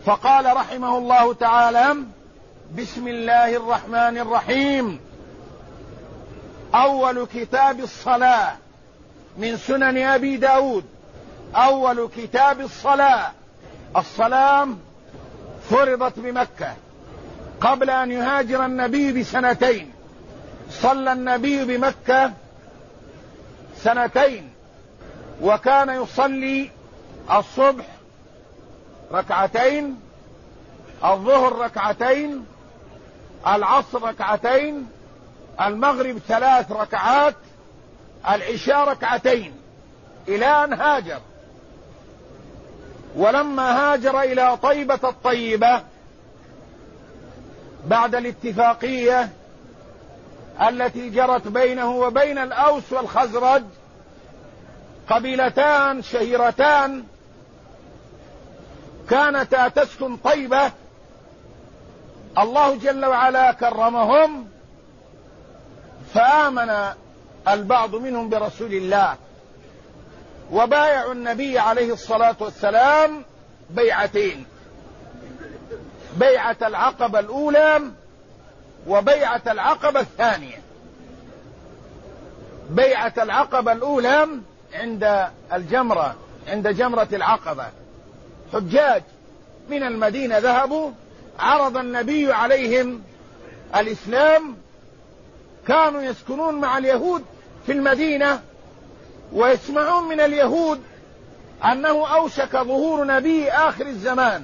فقال رحمه الله تعالى: بسم الله الرحمن الرحيم. أول كتاب الصلاة من سنن أبي داود. أول كتاب الصلاة. الصلاة فرضت بمكة قبل أن يهاجر النبي بسنتين. صلى النبي بمكة 2 وكان يصلي الصبح 2، الظهر 2، العصر 2، المغرب 3 ركعات، العشاء 2، إلى أن هاجر. ولما هاجر إلى طيبة الطيبة بعد الاتفاقية التي جرت بينه وبين الأوس والخزرج، قبيلتان شهيرتان كانتا تسكن طيبة، الله جل وعلا كرمهم فآمن البعض منهم برسول الله وبايعوا النبي عليه الصلاة والسلام 2 بيعة العقبة الأولى وبيعة العقبة الثانية. بيعة العقبة الأولى عند الجمرة، عند جمرة العقبة، حجاج من المدينة ذهبوا، عرض النبي عليهم الإسلام. كانوا يسكنون مع اليهود في المدينة ويسمعون من اليهود أنه أوشك ظهور نبي آخر الزمان.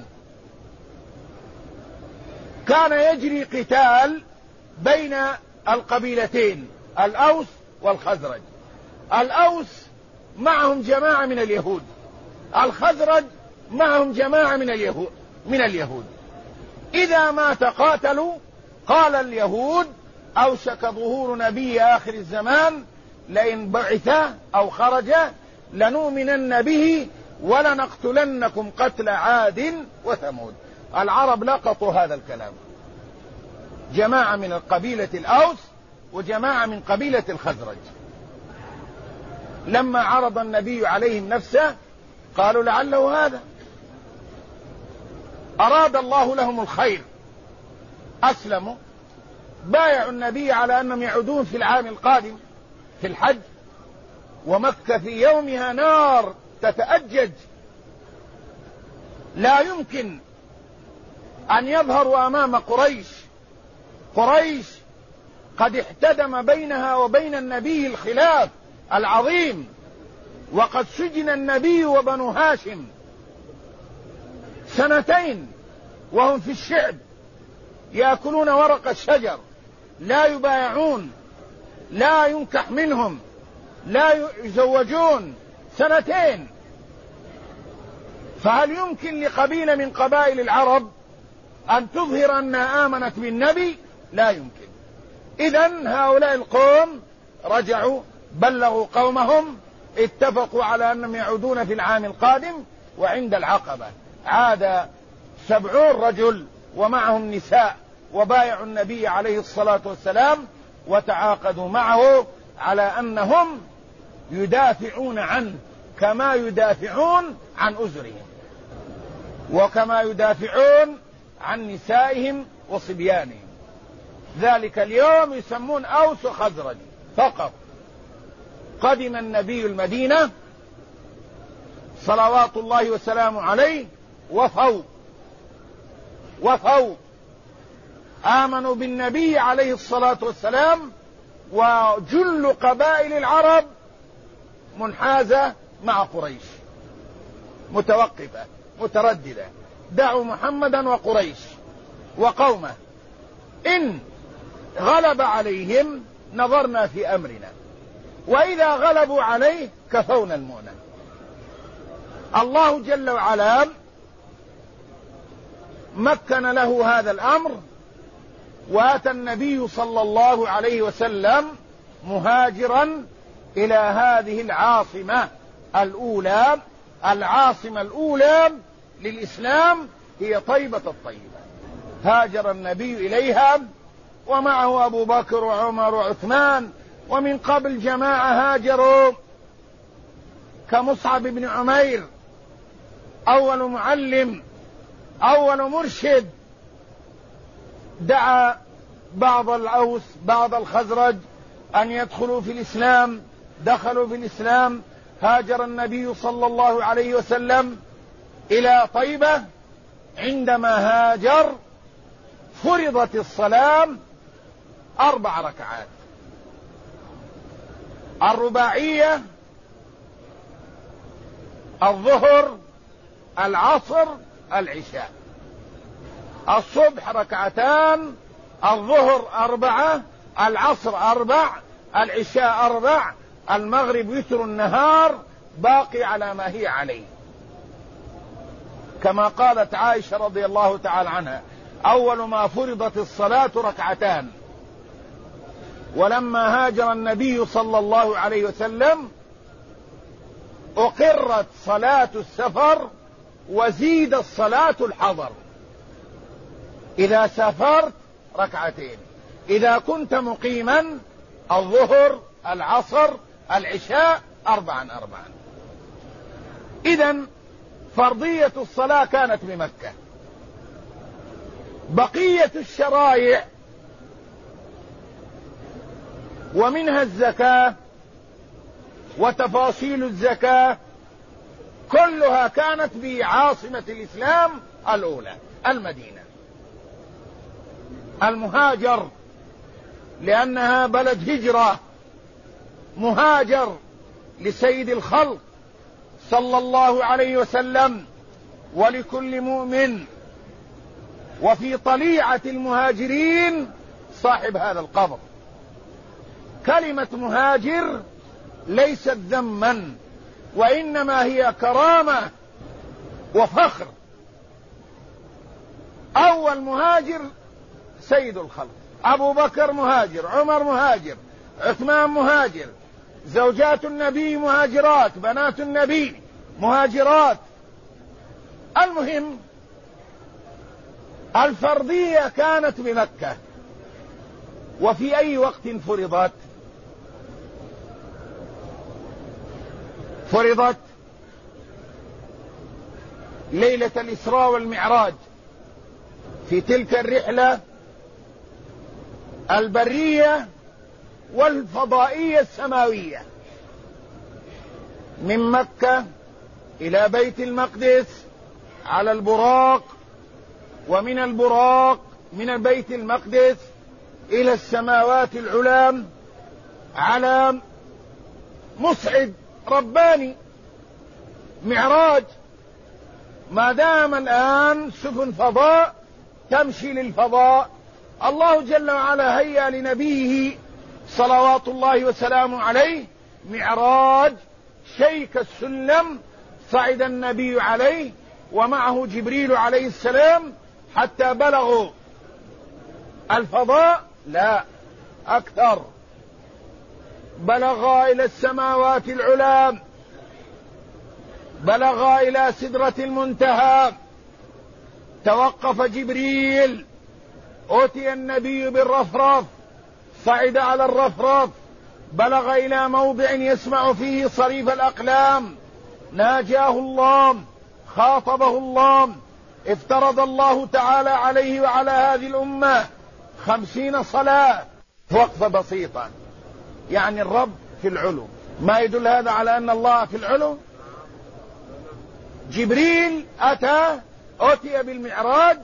كان يجري قتال بين القبيلتين الأوس والخزرج. الأوس معهم جماعة من اليهود، الخزرج معهم جماعة من اليهود. إذا ما تقاتلوا قال اليهود: أوشك ظهور نبي آخر الزمان، لئن بعث أو خرج لنؤمنن به ولنقتلنكم قتل عاد وثمود. العرب لقطوا هذا الكلام، جماعة من قبيلة الأوس وجماعة من قبيلة الخزرج. لما عرض النبي عليهم نفسه قالوا: لعله هذا. أراد الله لهم الخير، أسلموا، بايعوا النبي على أنهم يعودون في العام القادم في الحج. ومكة في يومها نار تتأجج، لا يمكن أن يظهروا أمام قريش. قريش قد احتدم بينها وبين النبي الخلاف العظيم، وقد سجن النبي وبنو هاشم 2 وهم في الشعب يأكلون ورق الشجر، لا يبايعون، لا ينكح منهم، لا يزوجون 2. فهل يمكن لقبيلة من قبائل العرب أن تظهر أنها آمنت بالنبي؟ لا يمكن. إذن هؤلاء القوم رجعوا، بلغوا قومهم، اتفقوا على أنهم يعودون في العام القادم. وعند العقبة عاد 70 رجل ومعهم نساء وبايعوا النبي عليه الصلاة والسلام، وتعاقدوا معه على أنهم يدافعون عنه كما يدافعون عن أزرهم وكما يدافعون عن نسائهم وصبيانهم. ذلك اليوم يسمون أوس وخزرج فقط. قدم النبي المدينة صلوات الله وسلامه عليه وفوا آمنوا بالنبي عليه الصلاة والسلام. وجل قبائل العرب منحازة مع قريش، متوقفة مترددة، دعوا محمدا وقريش وقومه، إن غلب عليهم نظرنا في أمرنا، وإذا غلبوا عليه كفونا المؤنة. الله جل وعلا مكن له هذا الأمر، وأتى النبي صلى الله عليه وسلم مهاجرا إلى هذه العاصمة الأولى. العاصمة الأولى للإسلام هي طيبة الطيبة. هاجر النبي إليها ومعه أبو بكر وعمر وعثمان، ومن قبل جماعة هاجروا كمصعب بن عمير أول معلم أول مرشد دعا بعض الأوس بعض الخزرج أن يدخلوا في الإسلام، دخلوا في الإسلام. هاجر النبي صلى الله عليه وسلم إلى طيبة. عندما هاجر فرضت الصلاة 4 ركعات، الرباعية، الظهر، العصر، العشاء. الصبح 2، الظهر 4، العصر 4، العشاء 4، المغرب وتر النهار باقي على ما هي عليه، كما قالت عائشة رضي الله تعالى عنها: أول ما فرضت الصلاة 2. ولما هاجر النبي صلى الله عليه وسلم أقرت صلاة السفر وزيد الصلاة الحضر. إذا سافرت 2، إذا كنت مقيما الظهر، العصر، العشاء 4. إذن فرضية الصلاة كانت بمكة. بقية الشرائع ومنها الزكاة وتفاصيل الزكاة كلها كانت بعاصمة الإسلام الأولى المدينة. المهاجر لأنها بلد هجرة، مهاجر لسيد الخلق صلى الله عليه وسلم ولكل مؤمن، وفي طليعة المهاجرين صاحب هذا القبر. كلمة مهاجر ليست ذما، وإنما هي كرامة وفخر. أول مهاجر سيد الخلق، أبو بكر مهاجر، عمر مهاجر، عثمان مهاجر، زوجات النبي مهاجرات، بنات النبي مهاجرات. المهم الفرضية كانت بمكة. وفي أي وقت فرضت؟ فرضت ليلة الإسراء والمعراج، في تلك الرحلة البرية والفضائية السماوية من مكة إلى بيت المقدس على البراق، ومن البراق من بيت المقدس إلى السماوات العلى على مصعد رباني، معراج. ما دام الآن سفن فضاء تمشي للفضاء، الله جل وعلا هيأ لنبيه صلوات الله وسلامه عليه معراج، شيك السلم صعد النبي عليه ومعه جبريل عليه السلام حتى بلغوا الفضاء، لا أكثر، بلغا إلى السماوات العلى، بلغا إلى سدرة المنتهى، توقف جبريل، أتي النبي بالرفرف، صعد على الرفرف، بلغ إلى موضع يسمع فيه صريف الأقلام، ناجاه الله، خاطبه الله، افترض الله تعالى عليه وعلى هذه الأمة 50 صلاة، وقفة بسيطة. يعني الرب في العلو، ما يدل هذا على أن الله في العلو؟ جبريل أتي بالمعراج،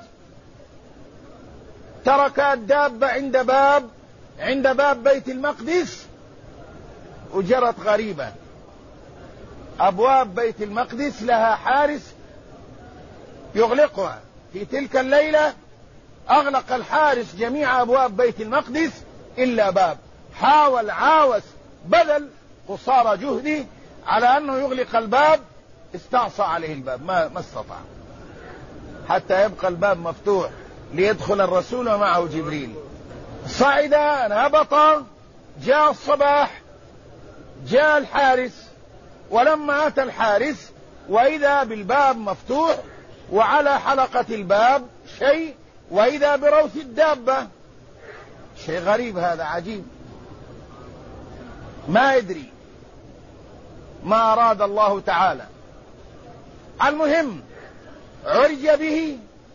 ترك الدابة عند باب بيت المقدس، وجرت غريبة. أبواب بيت المقدس لها حارس يغلقها. في تلك الليلة أغلق الحارس جميع أبواب بيت المقدس إلا باب. حاول عاوز بذل قصارى جهده على أنه يغلق الباب، استعصى عليه الباب، ما استطاع، حتى يبقى الباب مفتوح ليدخل الرسول ومعه جبريل. صعد، هبط، جاء الصباح، جاء الحارس، ولما أتى الحارس وإذا بالباب مفتوح وعلى حلقة الباب شيء، وإذا بروث الدابة. شيء غريب هذا، عجيب، ما يدري ما أراد الله تعالى. المهم عرج به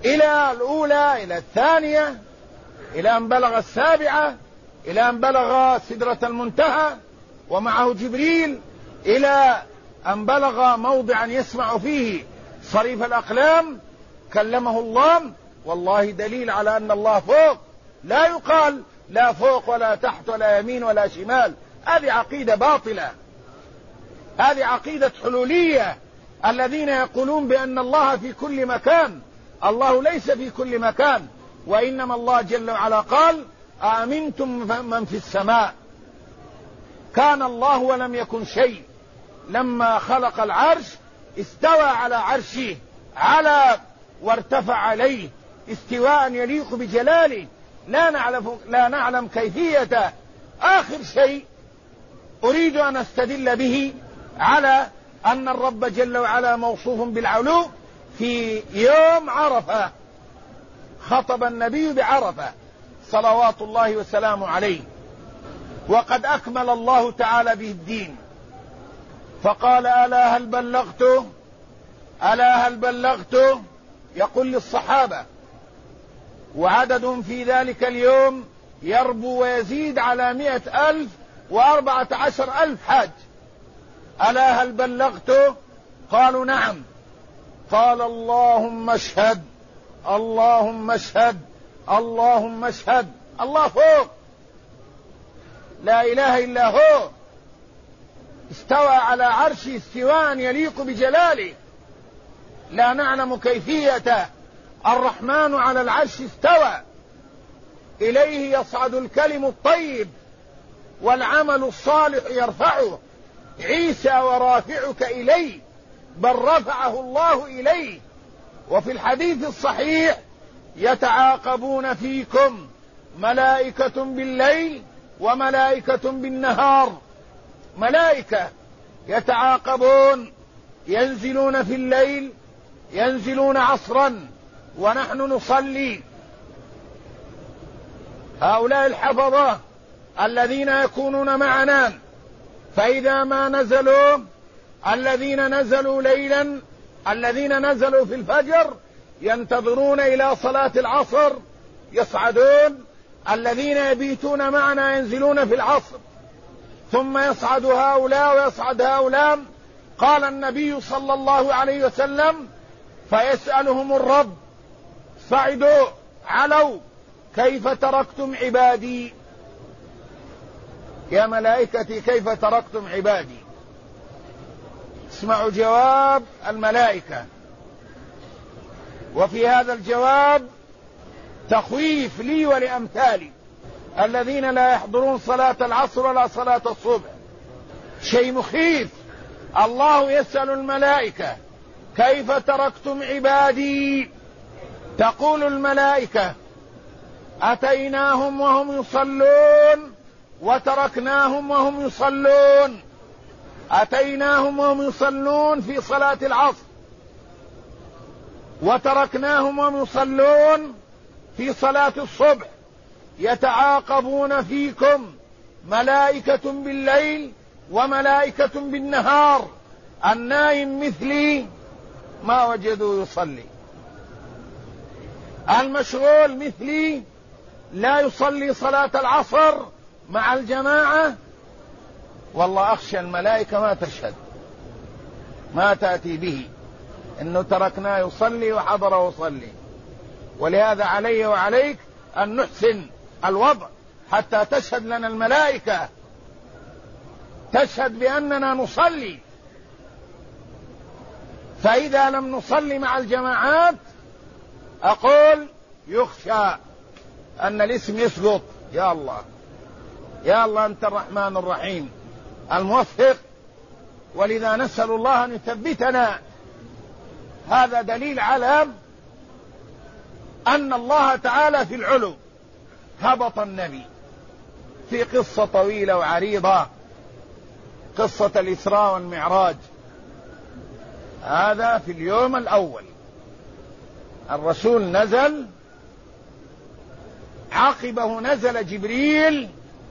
إلى الأولى، إلى الثانية، إلى أن بلغ السابعة، إلى أن بلغ سدرة المنتهى ومعه جبريل، إلى أن بلغ موضعا يسمع فيه صريف الأقلام كلمه الله. والله دليل على أن الله فوق، لا يقال لا فوق ولا تحت ولا يمين ولا شمال، هذه عقيدة باطلة، هذه عقيدة حلولية الذين يقولون بأن الله في كل مكان. الله ليس في كل مكان، وإنما الله جل وعلا قال آمنتم من في السماء. كان الله ولم يكن شيء، لما خلق العرش استوى على عرشه، على وارتفع عليه استواء يليق بجلاله، لا نعلم كيفيته. آخر شيء أريد أن أستدل به على أن الرب جل وعلا موصوف بالعلو. في يوم عرفة خطب النبي بعرفة صلوات الله وسلامه عليه، وقد أكمل الله تعالى به الدين، فقال ألا هل بلغت، ألا هل بلغت، يقول للصحابة، وعددهم في ذلك اليوم يربو ويزيد على 114,000 حاج. ألا هل بلغت؟ قالوا نعم. قال اللهم اشهد، اللهم اشهد، اللهم اشهد. الله فوق، لا إله إلا هو، استوى على عرشه استواء يليق بجلاله، لا نعلم كيفيته. الرحمن على العرش استوى، إليه يصعد الكلم الطيب والعمل الصالح يرفعه. عيسى ورافعك إليه، بل رفعه الله إليه. وفي الحديث الصحيح يتعاقبون فيكم ملائكة بالليل وملائكة بالنهار. ملائكة يتعاقبون، ينزلون في الليل، ينزلون عصرا ونحن نصلي. هؤلاء الحفظة الذين يكونون معنا، فإذا ما نزلوا، الذين نزلوا ليلا، الذين نزلوا في الفجر ينتظرون إلى صلاة العصر يصعدون، الذين يبيتون معنا ينزلون في العصر، ثم يصعد هؤلاء ويصعد هؤلاء. قال النبي صلى الله عليه وسلم فيسألهم الرب صعدوا علوا كيف تركتم عبادي، يا ملائكتي كيف تركتم عبادي. اسمعوا جواب الملائكة، وفي هذا الجواب تخويف لي ولأمثالي الذين لا يحضرون صلاة العصر ولا صلاة الصبح. شيء مخيف. الله يسأل الملائكة كيف تركتم عبادي، تقول الملائكة أتيناهم وهم يصلون وتركناهم وهم يصلون. أتيناهم وهم يصلون في صلاة العصر، وتركناهم وهم يصلون في صلاة الصبح. يتعاقبون فيكم ملائكة بالليل وملائكة بالنهار. النائم مثلي ما وجدوا يصلي، المشغول مثلي لا يصلي صلاة العصر مع الجماعة. والله أخشى الملائكة ما تشهد، ما تأتي به إنه تركناه يصلي وحضر يصلي. ولهذا علي وعليك أن نحسن الوضع حتى تشهد لنا الملائكة، تشهد بأننا نصلي. فإذا لم نصلي مع الجماعات أقول يخشى أن الاسم يسقط. يا الله، يا الله أنت الرحمن الرحيم الموفق، ولذا نسأل الله أن يثبتنا. هذا دليل على أن الله تعالى في العلو. هبط النبي في قصة طويلة وعريضة، قصة الإسراء والمعراج. هذا في اليوم الأول الرسول نزل، عقبه نزل جبريل.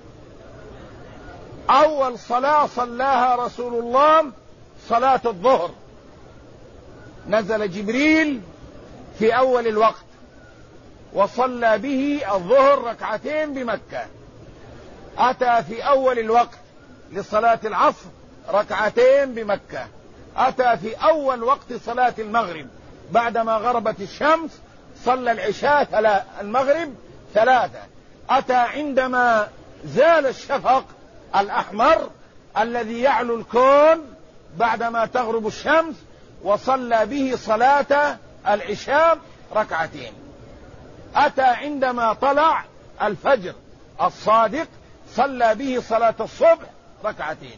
أول صلاة صلاها رسول الله صلاة الظهر، نزل جبريل في أول الوقت، وصلى به الظهر ركعتين بمكة. أتى في أول الوقت لصلاة العصر ركعتين بمكة. أتى في أول وقت صلاة المغرب بعدما غربت الشمس صلى العشاء المغرب 3. أتى عندما زال الشفق الأحمر الذي يعلو الكون بعدما تغرب الشمس، وصلى به صلاة العشاء ركعتين. أتى عندما طلع الفجر الصادق صلى به صلاة الصبح ركعتين.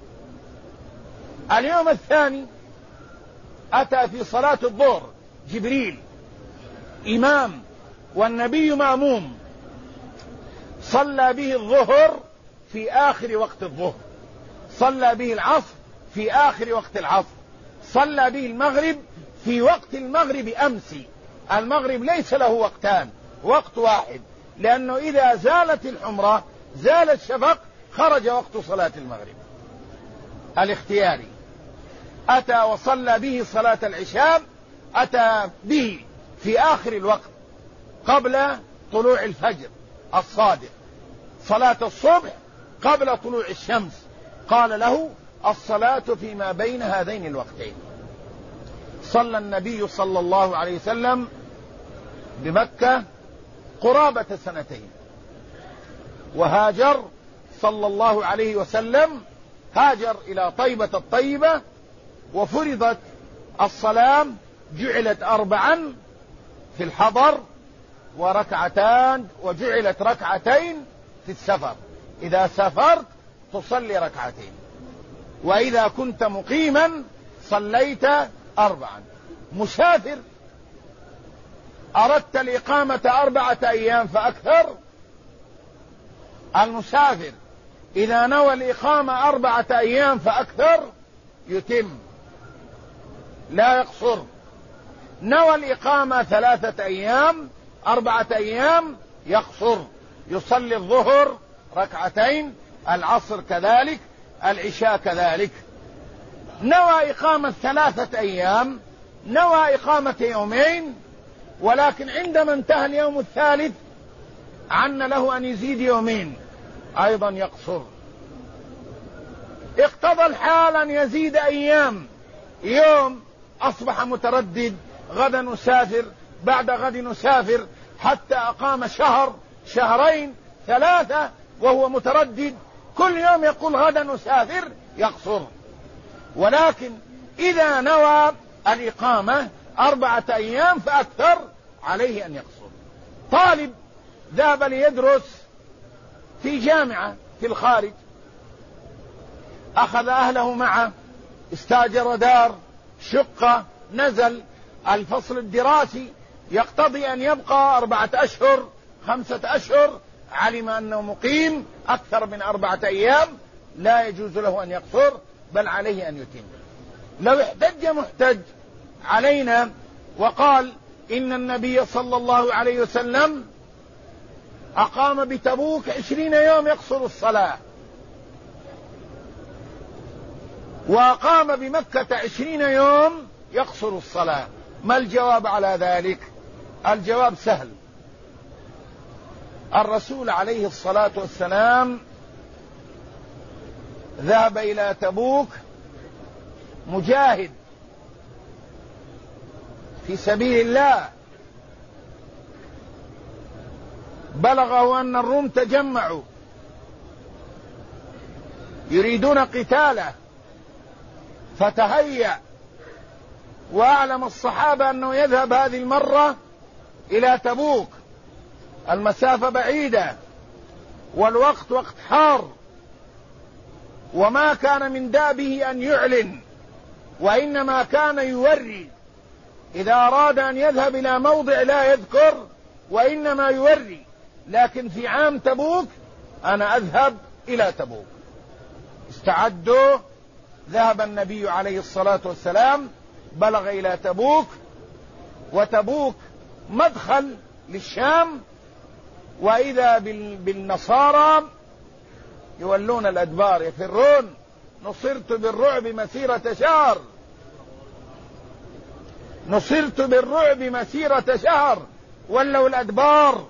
اليوم الثاني أتى في صلاة الظهر جبريل إمام والنبي مأموم، صلى به الظهر في آخر وقت الظهر، صلى به العصر في آخر وقت العصر، صلى به المغرب في وقت المغرب أمسي. المغرب ليس له وقتان، وقت واحد، لأنه إذا زالت الحمرة زال الشفق خرج وقت صلاة المغرب الاختياري. أتى وصلى به صلاة العشاء، أتى به في آخر الوقت قبل طلوع الفجر الصادق، صلاة الصبح قبل طلوع الشمس. قال له الصلاة فيما بين هذين الوقتين. صلى النبي صلى الله عليه وسلم بمكة قرابة 2 سنين، وهاجر صلى الله عليه وسلم، هاجر إلى طيبة الطيبة، وفرضت الصلاة، جعلت 4 في الحضر وركعتان، وجعلت ركعتين في السفر. إذا سافرت تصلي ركعتين، وإذا كنت مقيما صليت 4. مسافر أردت الإقامة 4 أيام فأكثر، المسافر إذا نوى الإقامة 4 أيام فأكثر يتم لا يقصر. نوى الإقامة 3 أيام 4 أيام يقصر، يصلي الظهر ركعتين، العصر كذلك، العشاء كذلك. نوى إقامة 3 أيام، نوى إقامة يومين، ولكن عندما انتهى اليوم الثالث عن له أن يزيد يومين أيضا يقصر. اقتضى الحال أن يزيد أيام، يوم أصبح متردد، غدا نسافر، بعد غد نسافر، حتى أقام شهر، شهرين، 3 وهو متردد، كل يوم يقول غدا نسافر، يقصر. ولكن إذا نوى الإقامة 4 أيام فأكثر عليه أن يقصر. طالب ذهب ليدرس في جامعة في الخارج، أخذ أهله معه، استاجر دار، شقة، نزل. الفصل الدراسي يقتضي أن يبقى 4 أشهر 5 أشهر، علم أنه مقيم أكثر من 4 أيام لا يجوز له أن يقصر، بل عليه أن يتم. لو احتج محتج علينا وقال إن النبي صلى الله عليه وسلم أقام بتبوك 20 يوم يقصر الصلاة، وأقام بمكة 20 يوم يقصر الصلاة، ما الجواب على ذلك؟ الجواب سهل. الرسول عليه الصلاة والسلام ذهب إلى تبوك مجاهد في سبيل الله، بلغه أن الروم تجمعوا يريدون قتاله، فتهيأ وأعلم الصحابة أنه يذهب هذه المرة إلى تبوك، المسافة بعيدة والوقت وقت حار، وما كان من دابه أن يعلن، وإنما كان يوري. إذا أراد أن يذهب إلى موضع لا يذكر، وإنما يوري. لكن في عام تبوك أنا أذهب إلى تبوك. استعدوا، ذهب النبي عليه الصلاة والسلام، بلغ إلى تبوك، وتبوك مدخل للشام، وإذا بالنصارى يولون الأدبار يفرون، نصرت بالرعب مسيرة شهر. نصرت بالرعب مسيرة شهر ولوا الأدبار.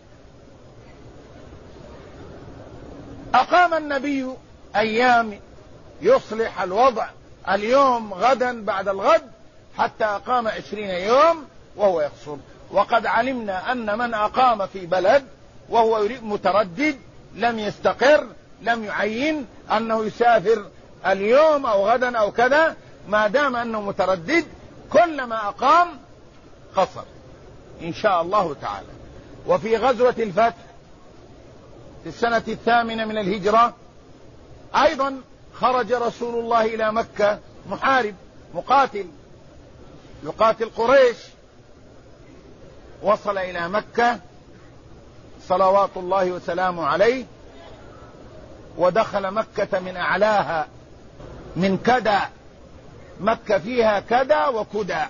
أقام النبي أيام يصلح الوضع، اليوم غدا بعد الغد، حتى أقام 20 يوم وهو يقصر. وقد علمنا أن من أقام في بلد وهو متردد لم يستقر، لم يعين أنه يسافر اليوم أو غدا أو كذا، ما دام أنه متردد كلما أقام قصر إن شاء الله تعالى. وفي غزوة الفتح في السنة 8 من الهجرة أيضا خرج رسول الله إلى مكة محارب يقاتل قريش. وصل إلى مكة صلوات الله وسلامه عليه، ودخل مكة من أعلاها من كدى. مكة فيها كدى وكدى.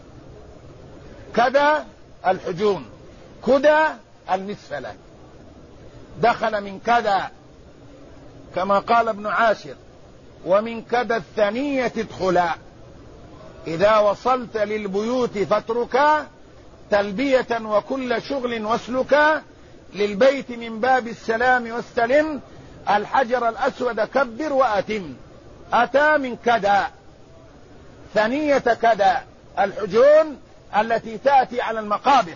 كدى الحجون، كدى المسفلة. دخل من كدى كما قال ابن عاشر: ومن كدى الثنية ادخلا، إذا وصلت للبيوت فاتركا تلبية وكل شغل واسلكا، للبيت من باب السلام واستلم، الحجر الأسود كبر وأتم. أتى من كدى، ثنية كدى الحجون التي تأتي على المقابر،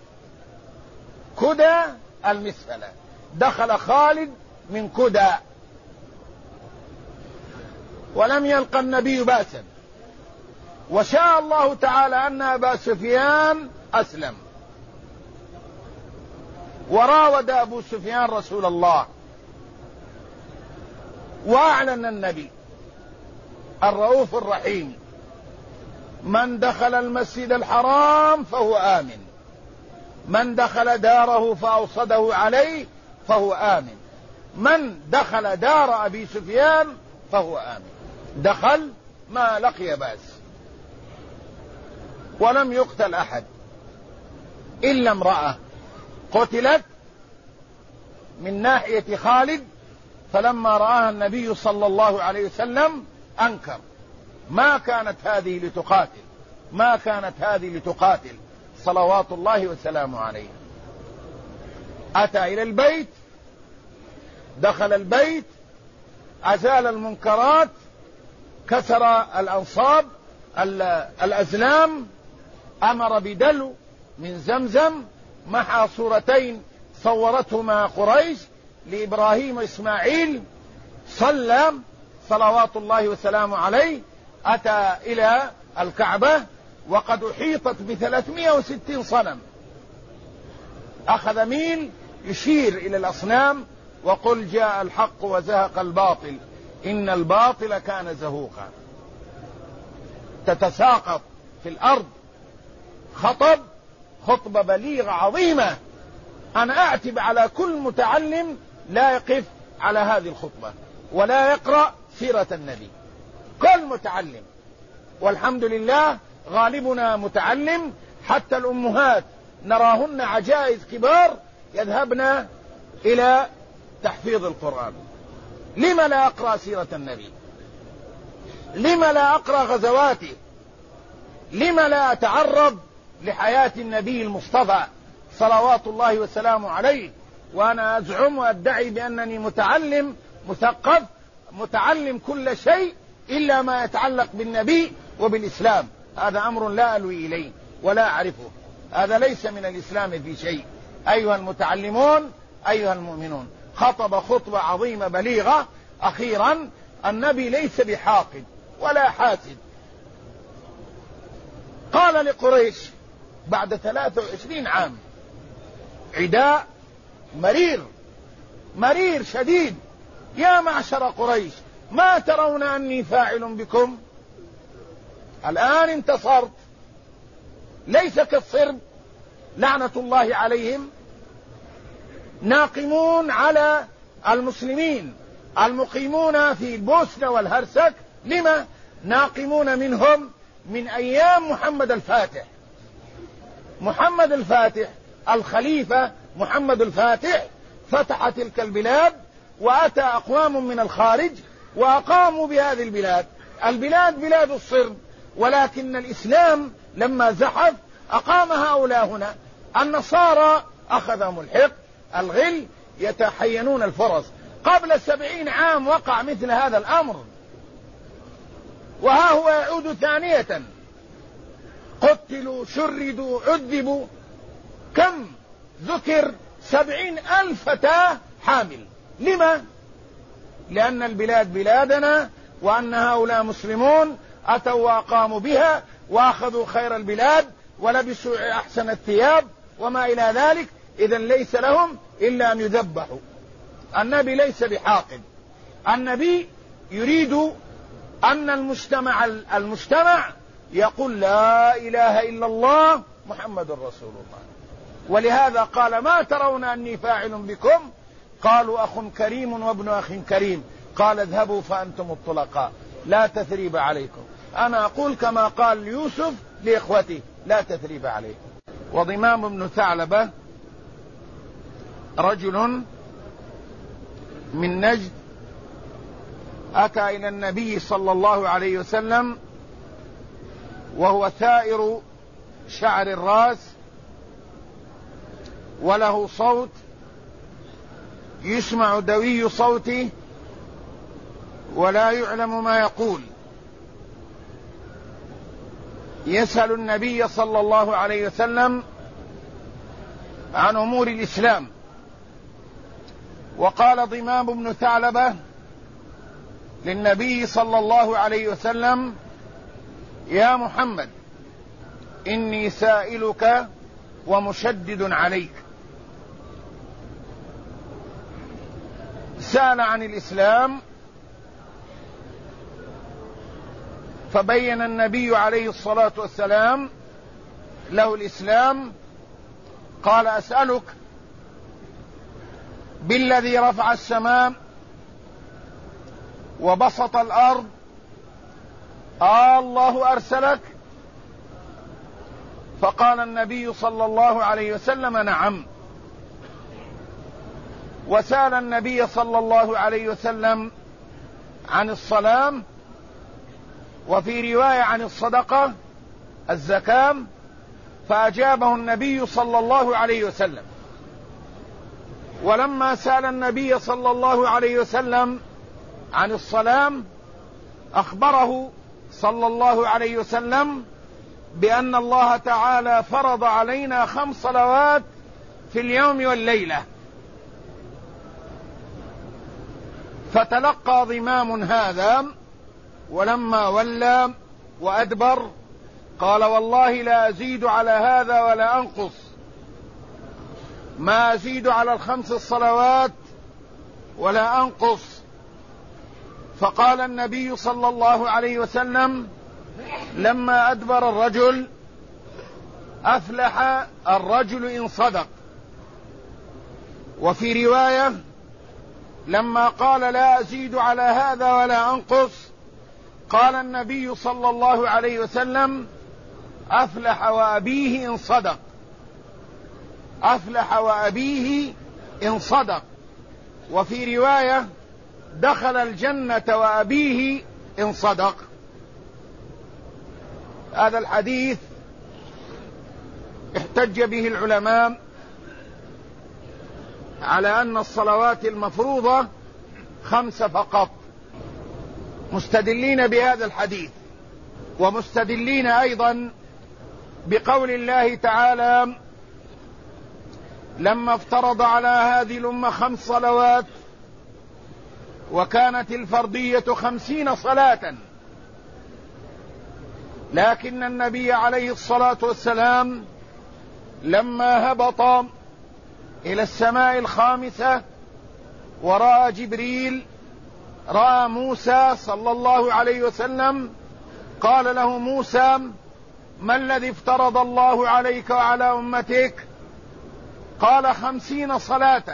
كدى المسفلة. دخل خالد من كدى، ولم يلقى النبي بأسا، وشاء الله تعالى أن أبا سفيان أسلم. وراود أبو سفيان رسول الله، وأعلن النبي الرؤوف الرحيم: من دخل المسجد الحرام فهو آمن، من دخل داره فأوصده عليه فهو آمن، من دخل دار أبي سفيان فهو آمن. دخل ما لقي بأس، ولم يقتل أحد إلا امرأة قتلت من ناحية خالد، فلما رآها النبي صلى الله عليه وسلم أنكر: ما كانت هذه لتقاتل صلوات الله وسلامه عليه. أتى إلى البيت، دخل البيت، أزال المنكرات، كسر الأنصاب الأزلام، أمر بدلو من زمزم، محى صورتين صورتهما قريش لإبراهيم وإسماعيل، صلى صلوات الله وسلامه عليه. أتى إلى الكعبة وقد أحيطت ب360 صنم. أخذ ميل يشير إلى الأصنام: وقل جاء الحق وزهق الباطل إن الباطل كان زهوقا. تتساقط في الأرض. خطبة بليغة عظيمة. أنا أعتب على كل متعلم لا يقف على هذه الخطبة ولا يقرأ سيرة النبي. كل متعلم، والحمد لله غالبنا متعلم، حتى الأمهات نراهن عجائز كبار يذهبن إلى تحفيظ القرآن. لما لا أقرأ سيرة النبي؟ لما لا أقرأ غزواته؟ لما لا أتعرض لحياة النبي المصطفى صلوات الله وسلامه عليه؟ وأنا أزعم وأدعي بأنني متعلم مثقف، متعلم كل شيء إلا ما يتعلق بالنبي وبالإسلام. هذا أمر لا ألوي إليه ولا أعرفه، هذا ليس من الإسلام في شيء. أيها المتعلمون، أيها المؤمنون، خطب خطبة عظيمة بليغة. أخيرا، النبي ليس بحاقد ولا حاسد. قال لقريش بعد 23 عام عداء مرير شديد: يا معشر قريش، ما ترون أني فاعل بكم؟ الآن انتصرت، ليس كالصرب لعنة الله عليهم، ناقمون على المسلمين المقيمون في البوسنة والهرسك. لما ناقمون منهم؟ من أيام محمد الفاتح الخليفة محمد الفاتح فتح تلك البلاد، وأتى أقوام من الخارج وأقاموا بهذه البلاد بلاد الصرب، ولكن الإسلام لما زحف أقام هؤلاء هنا. النصارى أخذهم الحق الغل يتحينون الفرص. قبل 70 عام وقع مثل هذا الأمر، وها هو يعود ثانية. قتلوا، شردوا، عذبوا. كم ذكر؟ 70,000 فتاة حامل. لما؟ لأن البلاد بلادنا، وأن هؤلاء مسلمون أتوا وأقاموا بها وأخذوا خير البلاد ولبسوا أحسن الثياب وما إلى ذلك. إذن ليس لهم إلا أن يذبحوا. النبي ليس بحاقد. النبي يريد أن المجتمع يقول لا إله إلا الله محمد رسول الله. ولهذا قال ما ترون أني فاعل بكم؟ قالوا أخ كريم وابن أخ كريم. قال اذهبوا فأنتم الطلقاء لا تثريب عليكم. أنا أقول كما قال يوسف لإخوته لا تثريب عليكم. وضمام بن ثعلبة رجل من نجد أتى إلى النبي صلى الله عليه وسلم وهو ثائر شعر الرأس وله صوت يسمع دوي صوته ولا يعلم ما يقول. يسأل النبي صلى الله عليه وسلم عن أمور الإسلام. وقال ضمام بن ثعلبة للنبي صلى الله عليه وسلم يا محمد إني سائلك ومشدد عليك. سأل عن الإسلام فبين النبي عليه الصلاة والسلام له الإسلام. قال أسألك بالذي رفع السماء وبسط الأرض الله أرسلك؟ فقال النبي صلى الله عليه وسلم نعم. وسأل النبي صلى الله عليه وسلم عن الصلاة، وفي رواية عن الصدقة الزكاة، فأجابه النبي صلى الله عليه وسلم. ولما سأل النبي صلى الله عليه وسلم عن الصلاة أخبره صلى الله عليه وسلم بأن الله تعالى فرض علينا 5 صلوات في اليوم والليلة. فتلقى ضمام هذا، ولما ولى وأدبر قال والله لا أزيد على هذا ولا أنقص، ما أزيد على 5 الصلوات ولا أنقص. فقال النبي صلى الله عليه وسلم لما أدبر الرجل أفلح الرجل إن صدق. وفي رواية لما قال لا أزيد على هذا ولا أنقص قال النبي صلى الله عليه وسلم أفلح وأبيه إن صدق. أفلح وأبيه إن صدق. وفي رواية دخل الجنة وأبيه إن صدق. هذا الحديث احتج به العلماء على أن الصلوات المفروضة 5 فقط، مستدلين بهذا الحديث، ومستدلين أيضا بقول الله تعالى لما افترض على هذه الأمة 5 صلوات وكانت الفرضية 50 صلاة، لكن النبي عليه الصلاة والسلام لما هبط إلى السماء 5 ورأى جبريل رأى موسى صلى الله عليه وسلم قال له موسى ما الذي افترض الله عليك وعلى أمتك؟ قال 50 صلاة.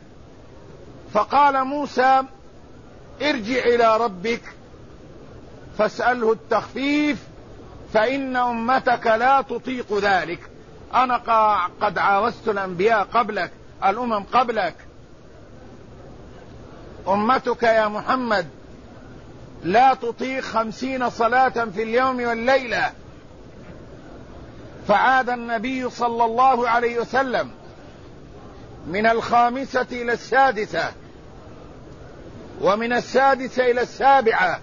فقال موسى ارجع إلى ربك فاسأله التخفيف فإن أمتك لا تطيق ذلك. أنا قد عاوزت الأنبياء قبلك، الأمم قبلك، أمتك يا محمد لا تطيق 50 صلاة في اليوم والليلة. فعاد النبي صلى الله عليه وسلم من الخامسة إلى السادسة، ومن السادسة إلى السابعة،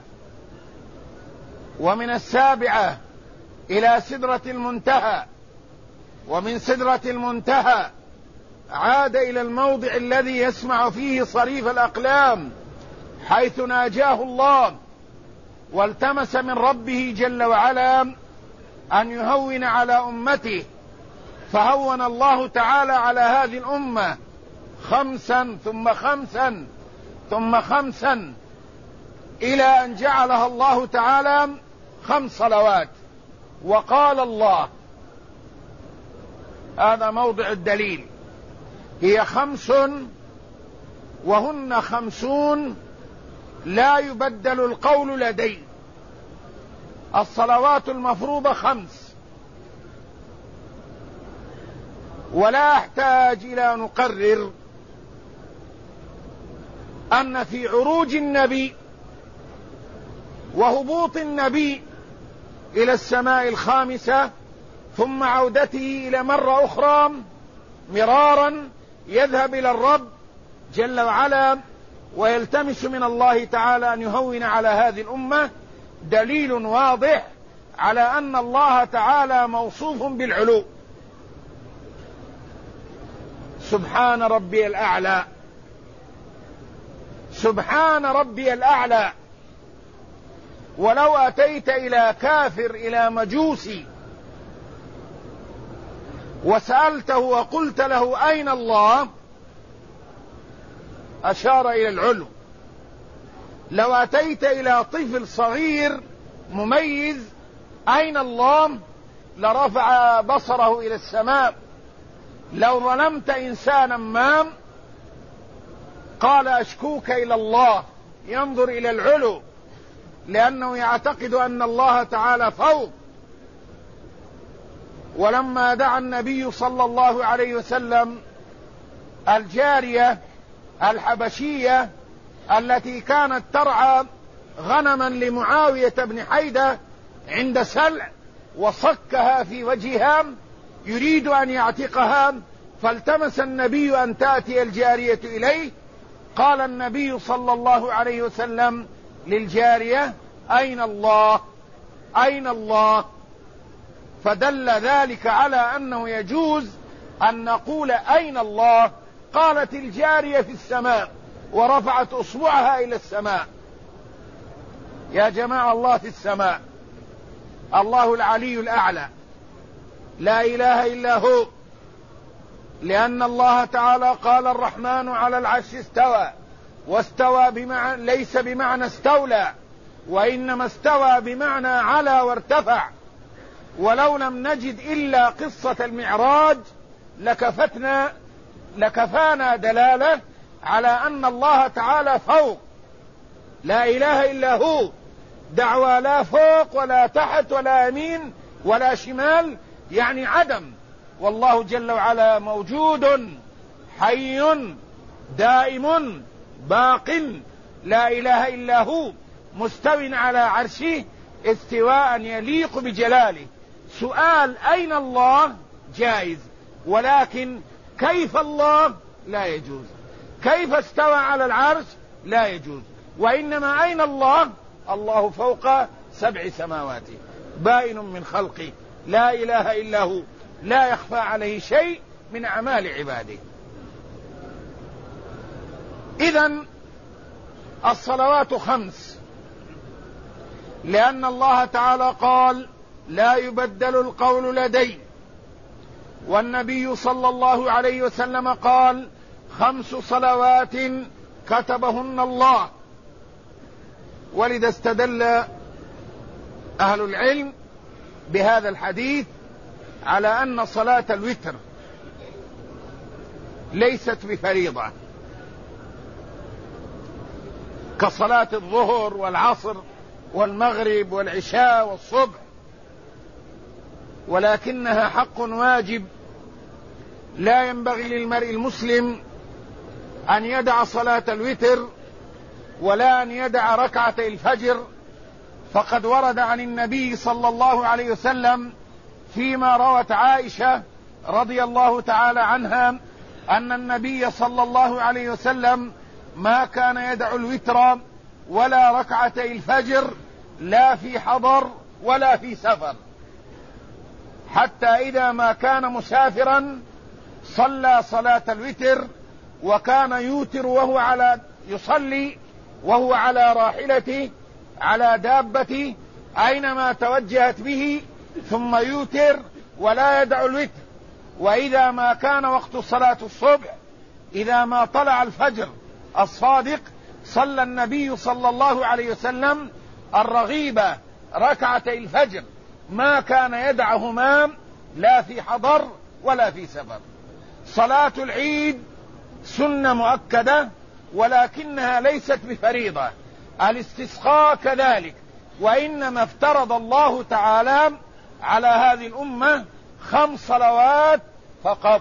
ومن السابعة إلى سدرة المنتهى، ومن سدرة المنتهى عاد إلى الموضع الذي يسمع فيه صريف الأقلام حيث ناجاه الله، والتمس من ربه جل وعلا أن يهون على أمته، فهون الله تعالى على هذه الأمة 5 ثم 5 ثم 5 إلى أن جعلها الله تعالى 5 صلوات. وقال الله، هذا موضع الدليل، هي 5 وهن 50 لا يبدل القول لدي. الصلوات المفروضة 5، ولا أحتاج إلى أن نقرر أن في عروج النبي وهبوط النبي إلى السماء الخامسة ثم عودته إلى مرة أخرى مرارا يذهب إلى الرب جل وعلا ويلتمس من الله تعالى أن يهون على هذه الأمة دليل واضح على أن الله تعالى موصوف بالعلو. سبحان ربي الأعلى، سبحان ربي الأعلى. ولو أتيت إلى كافر إلى مجوسي وسألته وقلت له أين الله، أشار إلى العلو. لو أتيت إلى طفل صغير مميز أين الله، لرفع بصره إلى السماء. لو ظلمت إنسانا ما قال أشكوك إلى الله، ينظر إلى العلو لأنه يعتقد أن الله تعالى فوق. ولما دعا النبي صلى الله عليه وسلم الجارية الحبشية التي كانت ترعى غنما لمعاوية بن حيدة عند سلع وصكها في وجهها يريد أن يعتقها، فالتمس النبي أن تأتي الجارية إليه. قال النبي صلى الله عليه وسلم للجارية أين الله، أين الله؟ فدل ذلك على أنه يجوز أن نقول أين الله. قالت الجارية في السماء ورفعت أصبعها إلى السماء. يا جماعة، الله في السماء، الله العلي الأعلى، لا إله إلا هو. لأن الله تعالى قال الرحمن على العرش استوى، واستوى ليس بمعنى استولى، وإنما استوى بمعنى على وارتفع. ولو لم نجد إلا قصة المعراج لكفانا دلالة على أن الله تعالى فوق، لا إله إلا هو. دعوى لا فوق ولا تحت ولا يمين ولا شمال يعني عدم، والله جل وعلا موجود حي دائم باق لا إله إلا هو، مستو على عرشه استواء يليق بجلاله. سؤال أين الله جائز، ولكن كيف الله لا يجوز. كيف استوى على العرش لا يجوز. وإنما أين الله؟ الله فوق 7 سماوات بائن من خلقه، لا إله إلا هو، لا يخفى عليه شيء من أعمال عباده. إذن الصلوات 5، لأن الله تعالى قال لا يبدل القول لدي، والنبي صلى الله عليه وسلم قال 5 صلوات كتبهن الله. ولذا استدل أهل العلم بهذا الحديث على أن صلاة الوتر ليست بفريضة كصلاة الظهر والعصر والمغرب والعشاء والصبح، ولكنها حق واجب. لا ينبغي للمرء المسلم أن يدع صلاة الوتر ولا أن يدع ركعتي الفجر، فقد ورد عن النبي صلى الله عليه وسلم فيما روت عائشة رضي الله تعالى عنها أن النبي صلى الله عليه وسلم ما كان يدع الوتر ولا ركعتي الفجر لا في حضر ولا في سفر، حتى إذا ما كان مسافرا صلى صلاة الوتر، وكان يوتر يصلي وهو على راحلته على دابته أينما توجهت به، ثم يوتر ولا يدع الوتر. وإذا ما كان وقت صلاة الصبح إذا ما طلع الفجر الصادق صلى النبي صلى الله عليه وسلم الرغيبة ركعتي الفجر، ما كان يدعهما لا في حضر ولا في سفر. صلاة العيد سنة مؤكدة ولكنها ليست بفريضة، الاستسقاء كذلك، وإنما افترض الله تعالى على هذه الأمة 5 صلوات فقط.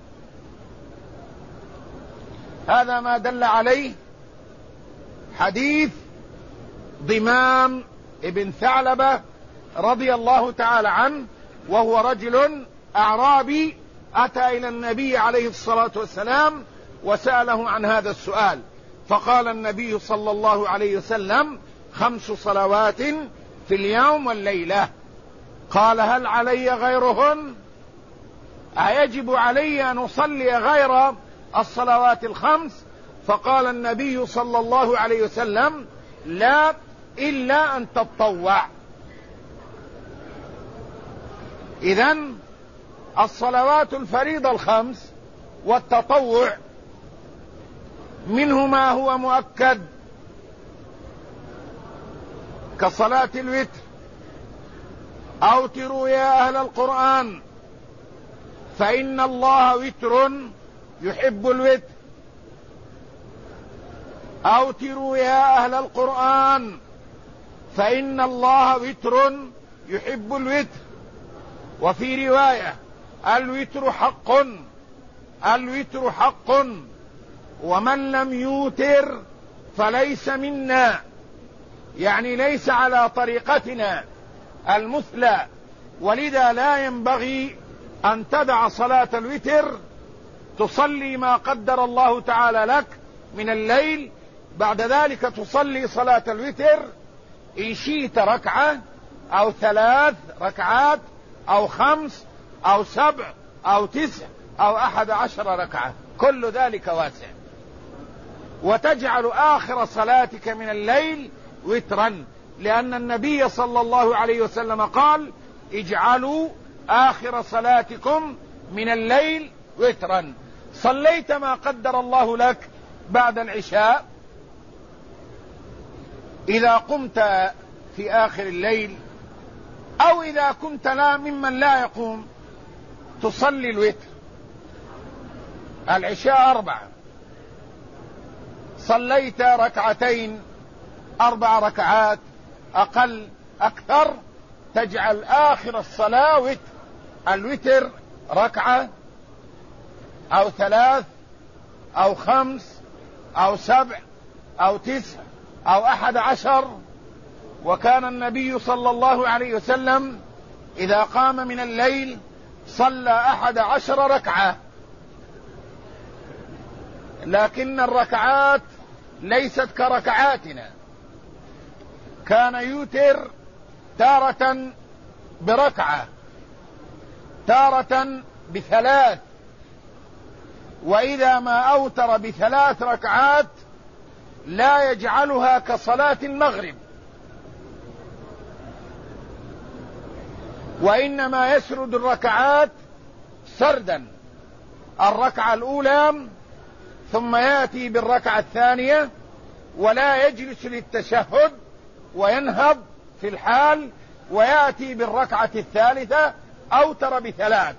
هذا ما دل عليه حديث ضمام ابن ثعلبة رضي الله تعالى عنه، وهو رجل أعرابي أتى إلى النبي عليه الصلاة والسلام وسأله عن هذا السؤال، فقال النبي صلى الله عليه وسلم 5 صلوات في اليوم والليلة. قال هل علي غيرهن؟ أيجب علي أن أصلي غير الصلوات ال5؟ فقال النبي صلى الله عليه وسلم لا، إلا أن تتطوع. إذن الصلوات الفريضة ال5 والتطوع منه ما هو مؤكد كصلاة الوتر: أوتروا يا أهل القرآن فإن الله وتر يحب الوتر. أوتروا يا أهل القرآن فإن الله وتر يحب الوتر. وفي رواية: الوتر حق، الوتر حق، ومن لم يوتر فليس منا، يعني ليس على طريقتنا المثلى. ولذا لا ينبغي أن تدع صلاة الوتر تصلي ما قدر الله تعالى لك من الليل، بعد ذلك تصلي صلاة الوتر إن شئت ركعة أو 3 ركعات أو 5 أو 7 أو 9 أو 11 ركعة، كل ذلك واسع. وتجعل آخر صلاتك من الليل وترا، لأن النبي صلى الله عليه وسلم قال: اجعلوا آخر صلاتكم من الليل وترا. صليت ما قدر الله لك بعد العشاء، إذا قمت في آخر الليل أو إذا كنت ممن لا يقوم تصلي الوتر. العشاء 4، صليت 2 4 ركعات أقل أكثر، تجعل آخر الصلاة وتر. الوتر 1 أو 3 أو 5 أو 7 أو 9 أو 11. وكان النبي صلى الله عليه وسلم إذا قام من الليل صلى 11 ركعة، لكن الركعات ليست كركعاتنا. كان يوتر تارة بركعة، تارة ب3، وإذا ما أوتر ب3 ركعات لا يجعلها كصلاة المغرب، وإنما يسرد الركعات سردا: الركعة الأولى ثم يأتي بالركعة الثانية، ولا يجلس للتشهد وينهض في الحال، ويأتي بالركعة الثالثة. أوتر ب3،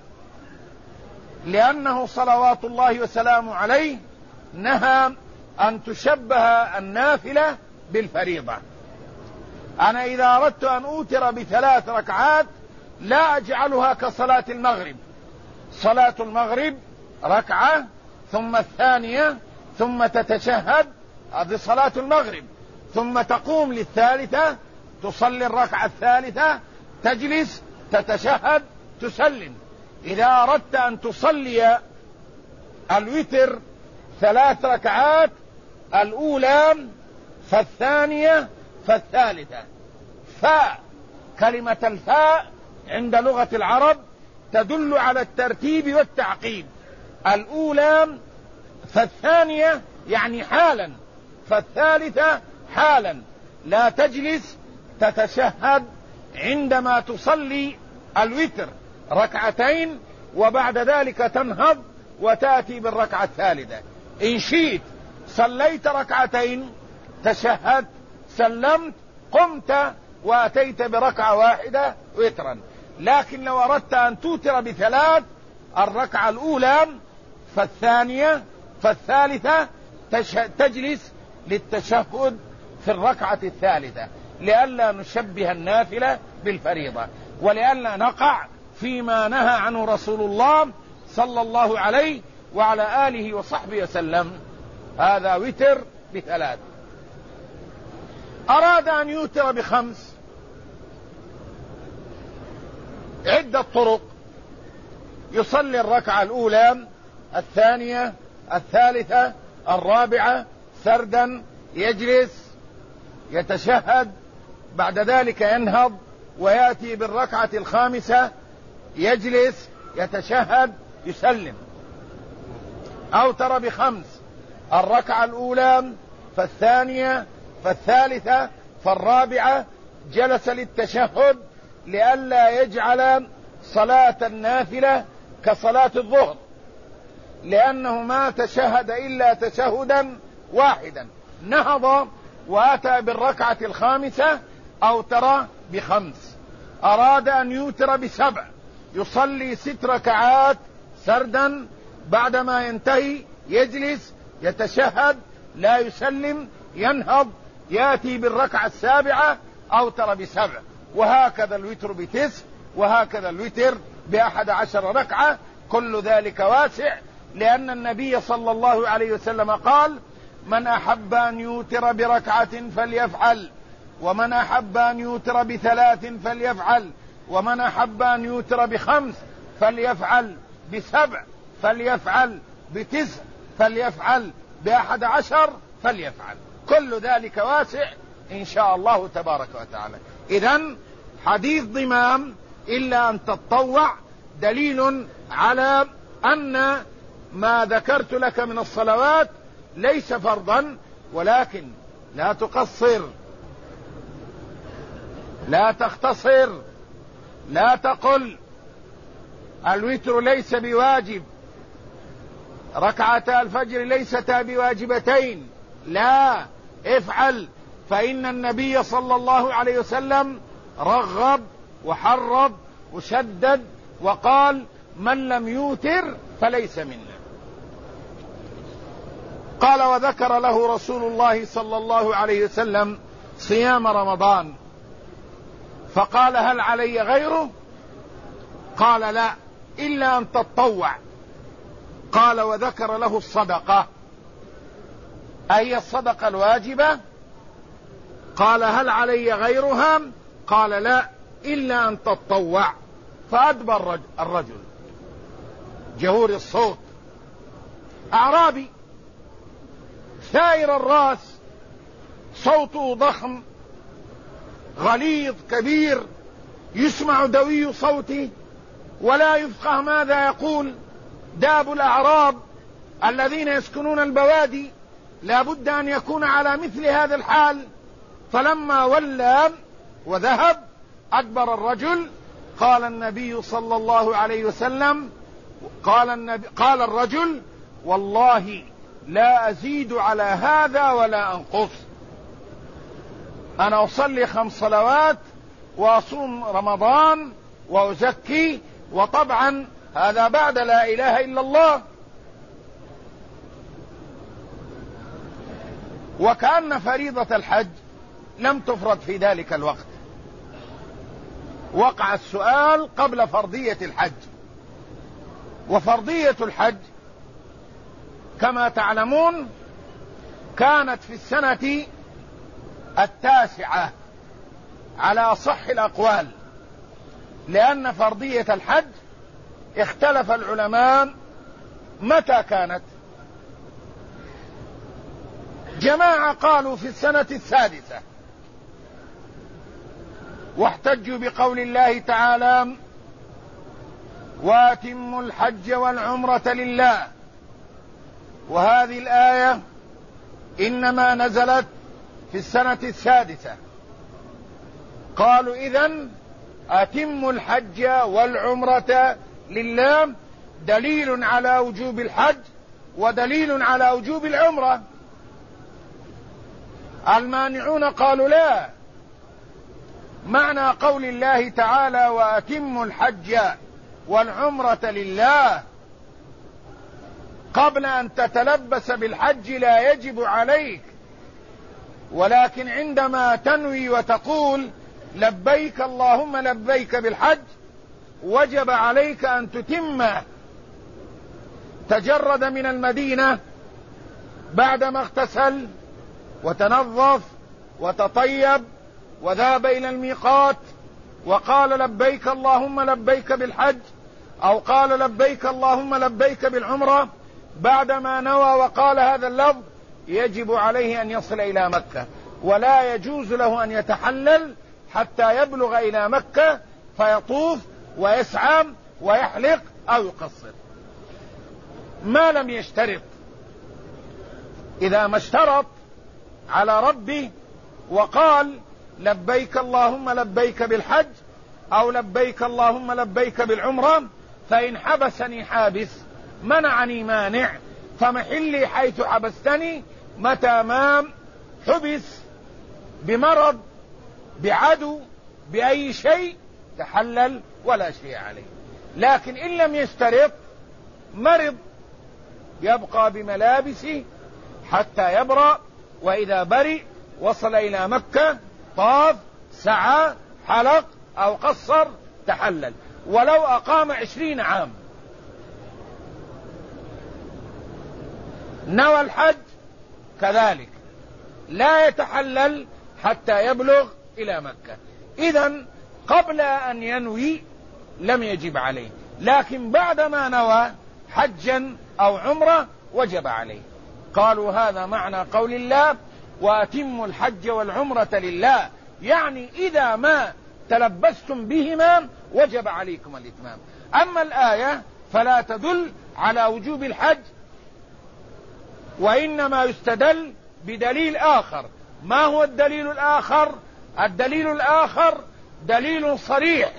لأنه صلوات الله وسلامه عليه نهى أن تشبه النافلة بالفريضة. أنا إذا أردت أن أوتر ب3 ركعات لا أجعلها كصلاة المغرب. صلاة المغرب ركعة ثم الثانية ثم تتشهد، هذه صلاة المغرب، ثم تقوم للثالثة تصلي الركعة الثالثة، تجلس تتشهد تسلم. إذا أردت أن تصلي الوتر 3 ركعات، الأولى فالثانية فالثالثة. كلمة الفاء عند لغة العرب تدل على الترتيب والتعقيب. الأولى فالثانية يعني حالا، فالثالثة حالا. لا تجلس تتشهد عندما تصلي الوتر 2 وبعد ذلك تنهض وتأتي بالركعة الثالثة. إن شئت صليت 2 تشهدت سلمت قمت وأتيت بركعة واحدة وترا. لكن لو أردت أن توتر ب3، الركعة الأولى فالثانية فالثالثة تجلس للتشهد في الركعة الثالثة، لئلا نشبه النافلة بالفريضة، ولئلا نقع فيما نهى عنه رسول الله صلى الله عليه وعلى آله وصحبه وسلم. هذا وتر ب3. أراد أن يوتر ب5، عدة طرق. يصلي الركعة الأولى، الثانية، الثالثة، الرابعة سردا، يجلس يتشهد، بعد ذلك ينهض ويأتي بالركعة الخامسة، يجلس يتشهد يسلم. أوتر ب5، الركعة الأولى فالثانية فالثالثة فالرابعة، جلس للتشهد لئلا يجعل صلاة النافلة كصلاة الظهر، لأنه ما تشهد إلا تشهدا واحدا. نهض وأتى بالركعة الخامسة، أوتر ب5. أراد أن يوتر ب7، يصلي 6 ركعات سردا، بعدما ينتهي يجلس يتشهد لا يسلم، ينهض يأتي بالركعة السابعة، أوتر ب7. وهكذا الوتر ب9، وهكذا الوتر ب11 ركعة. كل ذلك واسع، لأن النبي صلى الله عليه وسلم قال: من أحب أن يوتر بركعة فليفعل، ومن أحب أن يوتر ب3 فليفعل، ومن أحب أن يوتر ب5 فليفعل، ب7 فليفعل، ب9 فليفعل، ب11 فليفعل. كل ذلك واسع إن شاء الله تبارك وتعالى. إذن حديث ضمام إلا أن تتطوع دليل على أن ما ذكرت لك من الصلوات ليس فرضا، ولكن لا تقصر، لا تختصر، لا تقل الوتر ليس بواجب، ركعتا الفجر ليستا بواجبتين. لا، افعل، فإن النبي صلى الله عليه وسلم رغب وحرض وشدد وقال: من لم يوتر فليس منا. قال: وذكر له رسول الله صلى الله عليه وسلم صيام رمضان، فقال: هل علي غيره؟ قال: لا، إلا أن تتطوع. قال: وذكر له الصدقة، أي الصدقة الواجبة. قال: هل علي غيرها؟ قال: لا، إلا أن تتطوع. فأدبر الرجل جهور الصوت، أعرابي ثائر الرأس، صوته ضخم غليظ كبير، يسمع دوي صوته ولا يفقه ماذا يقول. داب الأعراب الذين يسكنون البوادي لا بد أن يكون على مثل هذا الحال. فلما ولى وذهب أدبر الرجل. قال النبي صلى الله عليه وسلم: قال الرجل: والله لا أزيد على هذا ولا أنقص، أنا أصلي 5 صلوات وأصوم رمضان وأزكي، وطبعا هذا بعد لا إله إلا الله. وكأن فريضة الحج لم تفرض في ذلك الوقت، وقع السؤال قبل فرضية الحج. وفرضية الحج كما تعلمون كانت في السنة 9 على صح الأقوال، لأن فرضية الحج اختلف العلماء متى كانت. جماعة قالوا في السنة السادسة، واحتجوا بقول الله تعالى: واتموا الحج والعمرة لله. وهذه الآية إنما نزلت في السنة السادسة. قالوا إذن أتموا الحج والعمرة لله دليل على وجوب الحج ودليل على وجوب العمرة. المانعون قالوا لا، معنى قول الله تعالى وأتموا الحج والعمرة لله قبل أن تتلبس بالحج لا يجب عليك، ولكن عندما تنوي وتقول لبيك اللهم لبيك بالحج وجب عليك أن تتمه. تجرد من المدينة بعدما اغتسل وتنظف وتطيب وذهب إلى الميقات وقال لبيك اللهم لبيك بالحج، أو قال لبيك اللهم لبيك بالعمرة، بعدما نوى وقال هذا اللفظ يجب عليه أن يصل إلى مكة، ولا يجوز له أن يتحلل حتى يبلغ إلى مكة فيطوف ويسعى ويحلق أو يقصر، ما لم يشترط. إذا ما اشترط على ربه وقال لبيك اللهم لبيك بالحج أو لبيك اللهم لبيك بالعمرة، فإن حبسني حابس منعني مانع فمحلي حيث حبستني، متى ما حبس بمرض بعدو بأي شيء تحلل ولا شيء عليه. لكن إن لم يشترط مرض يبقى بملابسه حتى يبرأ، وإذا برئ وصل إلى مكة طاف سعى حلق أو قصر تحلل، ولو أقام 20 عام. نوى الحج كذلك لا يتحلل حتى يبلغ إلى مكة. إذن قبل أن ينوي لم يجب عليه، لكن بعدما نوى حجا أو عمرة وجب عليه. قالوا هذا معنى قول الله وأتموا الحج والعمرة لله، يعني إذا ما تلبستم بهما وجب عليكم الإتمام. أما الآية فلا تدل على وجوب الحج، وإنما يستدل بدليل آخر. ما هو الدليل الآخر؟ الدليل الآخر دليل صريح.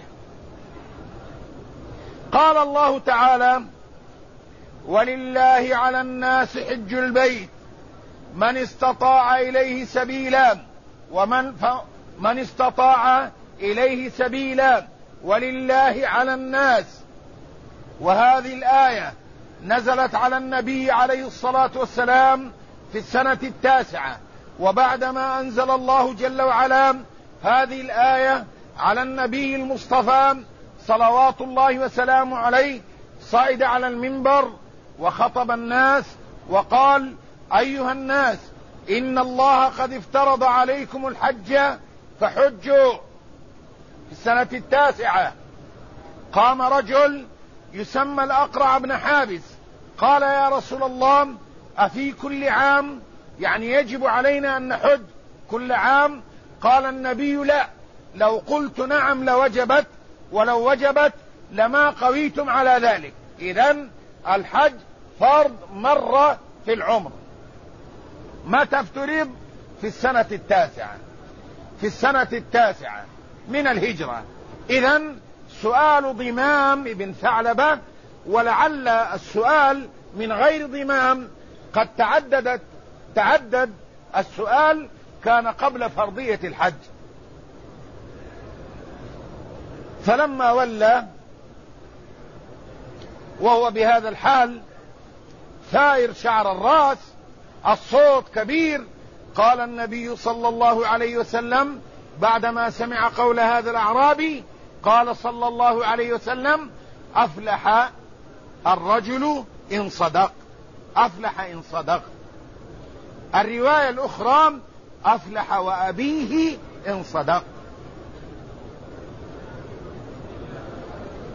قال الله تعالى ولله على الناس حج البيت من استطاع إليه سبيلا من استطاع إليه سبيلا ولله على الناس. وهذه الآية نزلت على النبي عليه الصلاة والسلام في السنة التاسعة، وبعدما أنزل الله جل وعلا هذه الآية على النبي المصطفى صلوات الله وسلامه عليه صعد على المنبر وخطب الناس وقال أيها الناس إن الله قد افترض عليكم الحج فحجوا. في السنة التاسعة قام رجل يسمى الأقرع بن حابس قال يا رسول الله أفي كل عام، يعني يجب علينا أن نحج كل عام؟ قال النبي لا، لو قلت نعم لوجبت، ولو وجبت لما قويتم على ذلك. إذن الحج فرض مرة في العمر. متى افترض؟ في السنة التاسعة، في السنة التاسعة من الهجرة. إذن سؤال ضمام بن ثعلبة، ولعل السؤال من غير ضمام قد تعدد السؤال كان قبل فرضية الحج. فلما ولى وهو بهذا الحال ثائر شعر الرأس الصوت كبير، قال النبي صلى الله عليه وسلم بعدما سمع قول هذا الأعرابي قال صلى الله عليه وسلم أفلح الرجل إن صدق، أفلح إن صدق. الرواية الأخرى أفلح وأبيه إن صدق.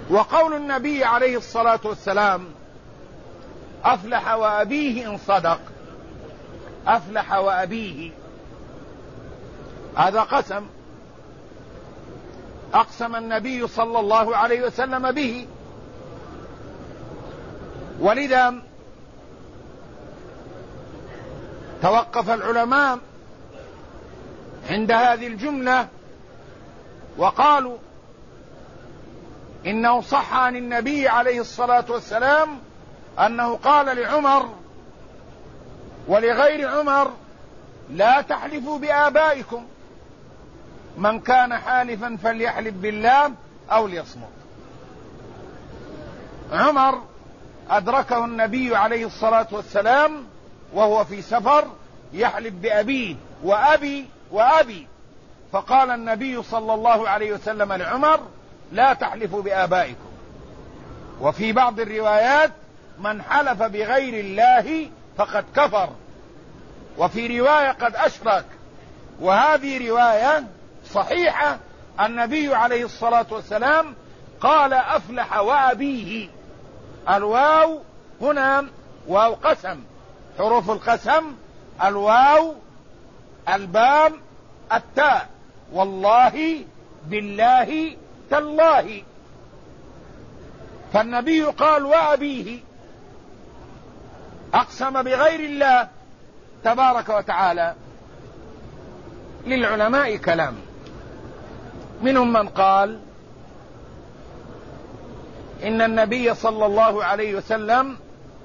وقول النبي عليه الصلاة والسلام أفلح وأبيه إن صدق، أفلح وأبيه، هذا قسم أقسم النبي صلى الله عليه وسلم به. ولذا توقف العلماء عند هذه الجملة وقالوا إنه صح عن النبي عليه الصلاة والسلام أنه قال لعمر ولغير عمر لا تحلفوا بآبائكم، من كان حالفا فليحلف بالله أو ليصمت. عمر أدركه النبي عليه الصلاة والسلام وهو في سفر يحلف بأبيه وأبي، فقال النبي صلى الله عليه وسلم لعمر لا تحلفوا بآبائكم. وفي بعض الروايات من حلف بغير الله فقد كفر، وفي رواية قد أشرك. وهذه رواية صحيحة، النبي عليه الصلاة والسلام قال أفلح وأبيه. الواو هنا واو قسم، حروف القسم الواو الباء التاء، والله بالله تالله. فالنبي قال وأبيه، أقسم بغير الله تبارك وتعالى. للعلماء كلام، منهم من قال إن النبي صلى الله عليه وسلم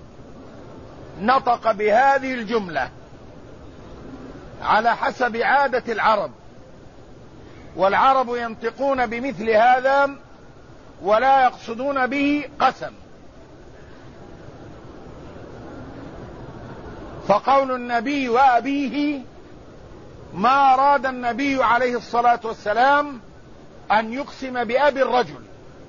نطق بهذه الجملة على حسب عادة العرب، والعرب ينطقون بمثل هذا ولا يقصدون به قسم. فقول النبي وأبيه ما أراد النبي عليه الصلاة والسلام أن يقسم بأبي الرجل،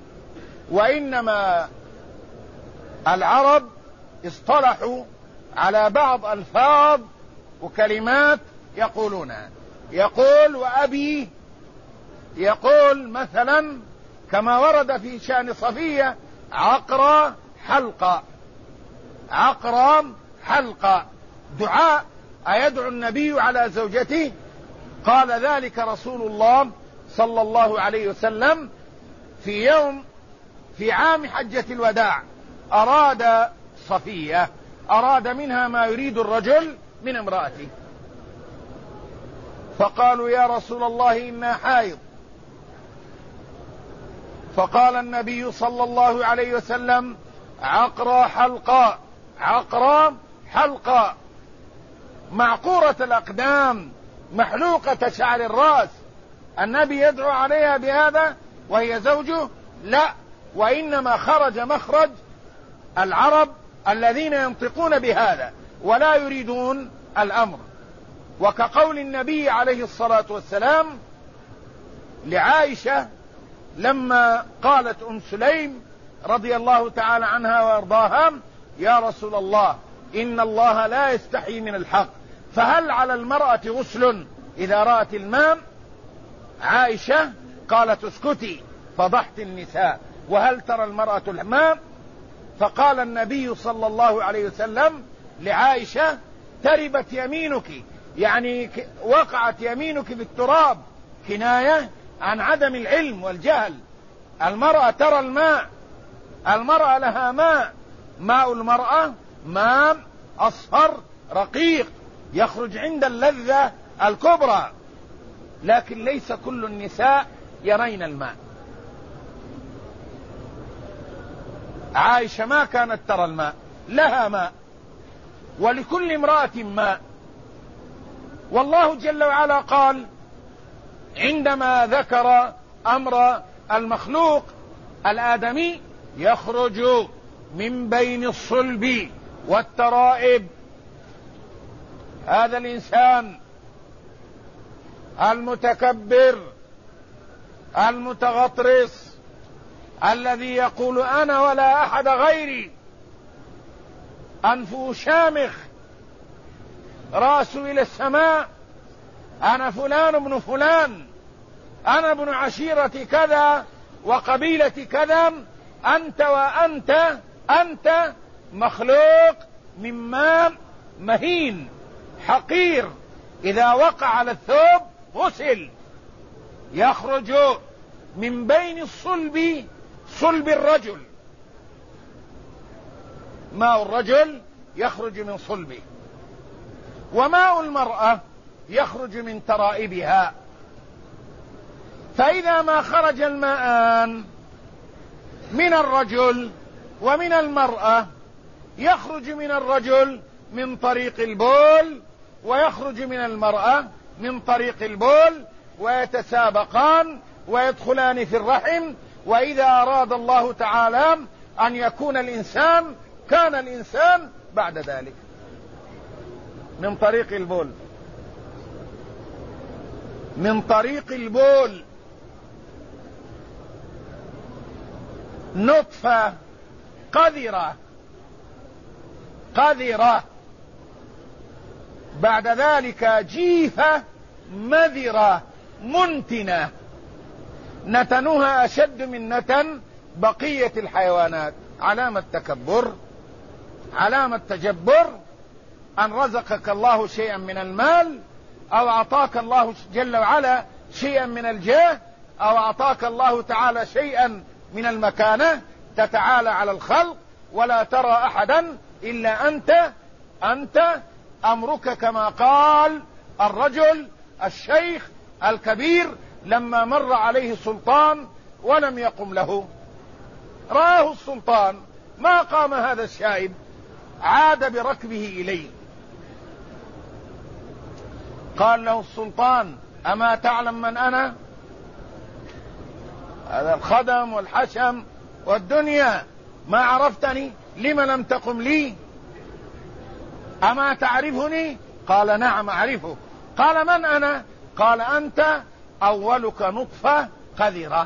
وإنما العرب اصطلحوا على بعض ألفاظ وكلمات يقولونها. يقول وأبي، يقول مثلا كما ورد في شأن صفية عقرى حلقة، عقرى حلقة، دعاء أيدعو النبي على زوجته؟ قال ذلك رسول الله صلى الله عليه وسلم في عام حجة الوداع، أراد صفية، أراد منها ما يريد الرجل من امرأته، فقالوا يا رسول الله إنا حائض، فقال النبي صلى الله عليه وسلم عقرى حلقاء، عقرى حلقاء، معقورة الأقدام، محلوقة شعر الرأس، النبي يدعو عليها بهذا وهي زوجه؟ لا، وإنما خرج مخرج العرب الذين ينطقون بهذا ولا يريدون الأمر. وكقول النبي عليه الصلاة والسلام لعائشة لما قالت أم سليم رضي الله تعالى عنها وارضاها يا رسول الله إن الله لا يستحي من الحق، فهل على المرأة غسل إذا رأت الماء؟ عائشة قالت اسكتي فضحت النساء، وهل ترى المرأة الماء؟ فقال النبي صلى الله عليه وسلم لعائشة تربت يمينك، يعني وقعت يمينك في التراب، كناية عن عدم العلم والجهل. المرأة ترى الماء، المرأة لها ماء، ماء المرأة ماء أصفر رقيق يخرج عند اللذة الكبرى، لكن ليس كل النساء يرين الماء. عائشة ما كانت ترى الماء، لها ماء، ولكل امرأة ماء. والله جل وعلا قال عندما ذكر أمر المخلوق الآدمي يخرج من بين الصلب والترائب، هذا الإنسان المتكبر المتغطرس الذي يقول أنا ولا أحد غيري، أنفه شامخ، رأسه إلى السماء، أنا فلان ابن فلان، أنا ابن عشيرة كذا وقبيلة كذا، أنت أنت مخلوق من ماء مهين حقير، إذا وقع على الثوب غسل، يخرج من بين صلب الرجل، ماء الرجل يخرج من صلبه، وماء المرأة يخرج من ترائبها. فإذا ما خرج الماءان من الرجل ومن المرأة، يخرج من الرجل من طريق البول، ويخرج من المرأة من طريق البول، ويتسابقان ويدخلان في الرحم. وإذا أراد الله تعالى أن يكون الإنسان كان الإنسان بعد ذلك من طريق البول، من طريق البول. نطفة قذرة، بعد ذلك جيفة مذرة منتنة، نتنها أشد من نتن بقية الحيوانات. علامة تكبر، علامة تجبر، أن رزقك الله شيئا من المال، أو أعطاك الله جل وعلا شيئا من الجاه، أو أعطاك الله تعالى شيئا من المكانة، تتعالى على الخلق ولا ترى أحدا إلا أنت أمرك، كما قال الرجل الشيخ الكبير لما مر عليه سلطان ولم يقم له، رآه السلطان ما قام هذا الشائب، عاد بركبه إليه، قال له السلطان: أما تعلم من أنا؟ هذا الخدم والحشم والدنيا، ما عرفتني؟ لم لم تقم لي؟ أما تعرفني؟ قال: نعم أعرفه. قال: من أنا؟ قال: أنت أولك نطفة قذرة،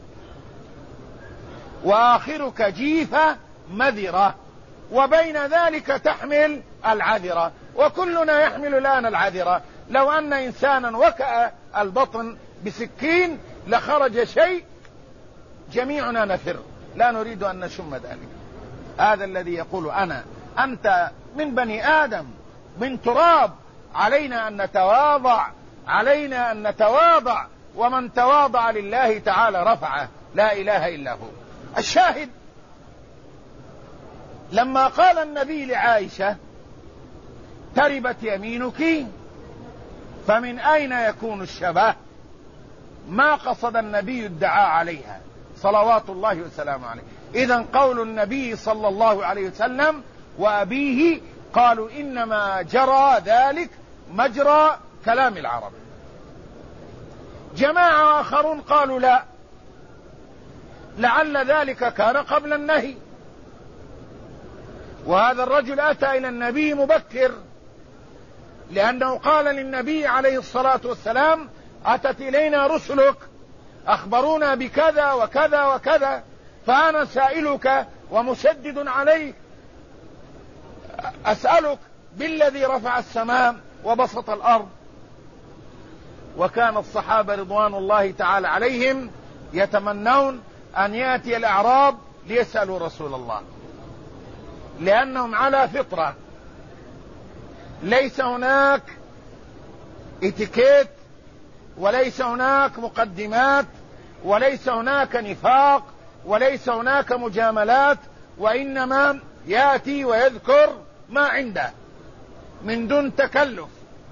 وآخرك جيفة مذرة، وبين ذلك تحمل العذرة، وكلنا يحمل الآن العذرة. لو أن إنسانا وكأ البطن بسكين لخرج شيء جميعنا نفر، لا نريد أن نشم ذلك. هذا الذي يقول أنت من بني آدم، من تراب، علينا أن نتواضع، علينا أن نتواضع، ومن تواضع لله تعالى رفعه، لا إله إلا هو. الشاهد لما قال النبي لعائشة: تربت يمينك، فمن أين يكون الشبه؟ ما قصد النبي الدعاء عليها صلوات الله وسلامه عليه. إذن قول النبي صلى الله عليه وسلم وأبيه قالوا إنما جرى ذلك مجرى كلام العرب. جماعة آخرون قالوا لا، لعل ذلك كان قبل النهي، وهذا الرجل أتى إلى النبي مبكر، لأنه قال للنبي عليه الصلاة والسلام: أتت إلينا رسلك أخبرونا بكذا وكذا وكذا، فأنا سائلك ومشدد عليك، أسألك بالذي رفع السماء وبسط الأرض. وكان الصحابة رضوان الله تعالى عليهم يتمنون أن يأتي الأعراب ليسألوا رسول الله، لأنهم على فطرة، ليس هناك اتيكيت، وليس هناك مقدمات، وليس هناك نفاق، وليس هناك مجاملات، وإنما يأتي ويذكر ما عنده من دون تكلف،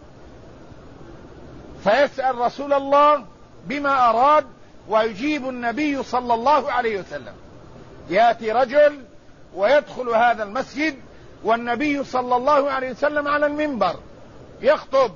فيسأل رسول الله بما أراد ويجيب النبي صلى الله عليه وسلم. يأتي رجل ويدخل هذا المسجد والنبي صلى الله عليه وسلم على المنبر يخطب،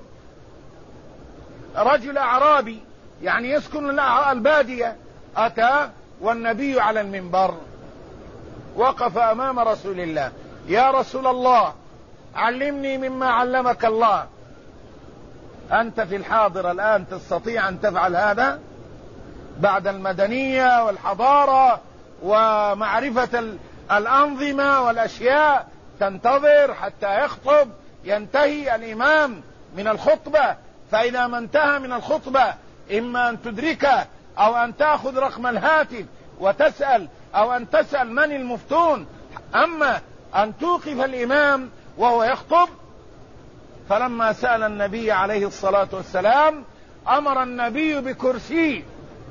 رجل أعرابي يعني يسكن البادية أتى والنبي على المنبر، وقف أمام رسول الله: يا رسول الله علمني مما علمك الله. أنت في الحاضر الآن تستطيع أن تفعل هذا بعد المدنية والحضارة ومعرفة الأنظمة والأشياء؟ تنتظر حتى يخطب، ينتهي الإمام من الخطبة، فإذا ما انتهى من الخطبة إما أن تدركه أو أن تأخذ رقم الهاتف وتسأل أو أن تسأل من المفتون. أما أن توقف الإمام وهو يخطب، فلما سأل النبي عليه الصلاة والسلام أمر النبي بكرسي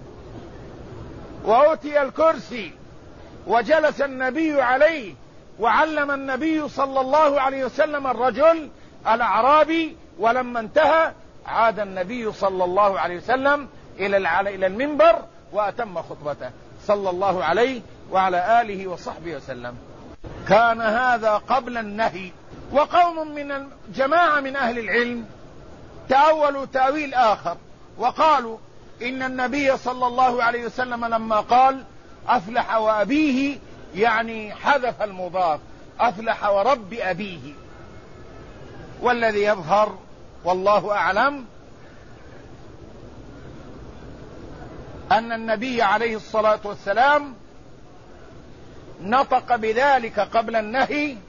وأوتي الكرسي وجلس النبي عليه، وعلم النبي صلى الله عليه وسلم الرجل الأعرابي، ولما انتهى عاد النبي صلى الله عليه وسلم إلى المنبر وأتم خطبته صلى الله عليه وعلى آله وصحبه وسلم. كان هذا قبل النهي. وقوم من جماعة من أهل العلم تأولوا تأويل آخر وقالوا إن النبي صلى الله عليه وسلم لما قال أفلح وأبيه يعني حذف المضاف، أفلح ورب أبيه. والذي يظهر والله أعلم أن النبي عليه الصلاة والسلام نطق بذلك قبل النهي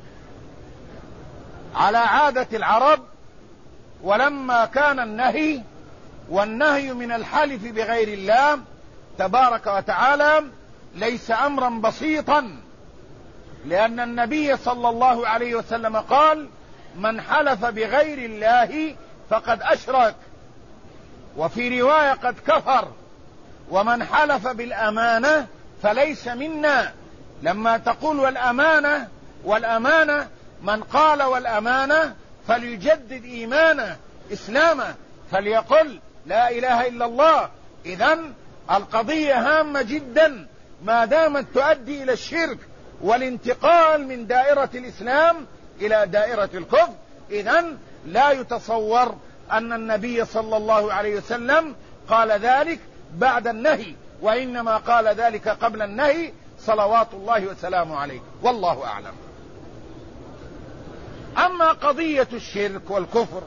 على عادة العرب، ولما كان النهي والنهي من الحلف بغير الله تبارك وتعالى ليس أمرا بسيطا، لأن النبي صلى الله عليه وسلم قال من حلف بغير الله فقد أشرك، وفي رواية قد كفر، ومن حلف بالأمانة فليس منا. لما تقول والأمانة من قال والأمانة فليجدد إيمانه إسلامه فليقل لا إله إلا الله. إذن القضية هامة جدا ما دامت تؤدي إلى الشرك والانتقال من دائرة الإسلام إلى دائرة الكفر. إذن لا يتصور أن النبي صلى الله عليه وسلم قال ذلك بعد النهي، وإنما قال ذلك قبل النهي صلوات الله وسلامه عليه، والله أعلم. أما قضية الشرك والكفر،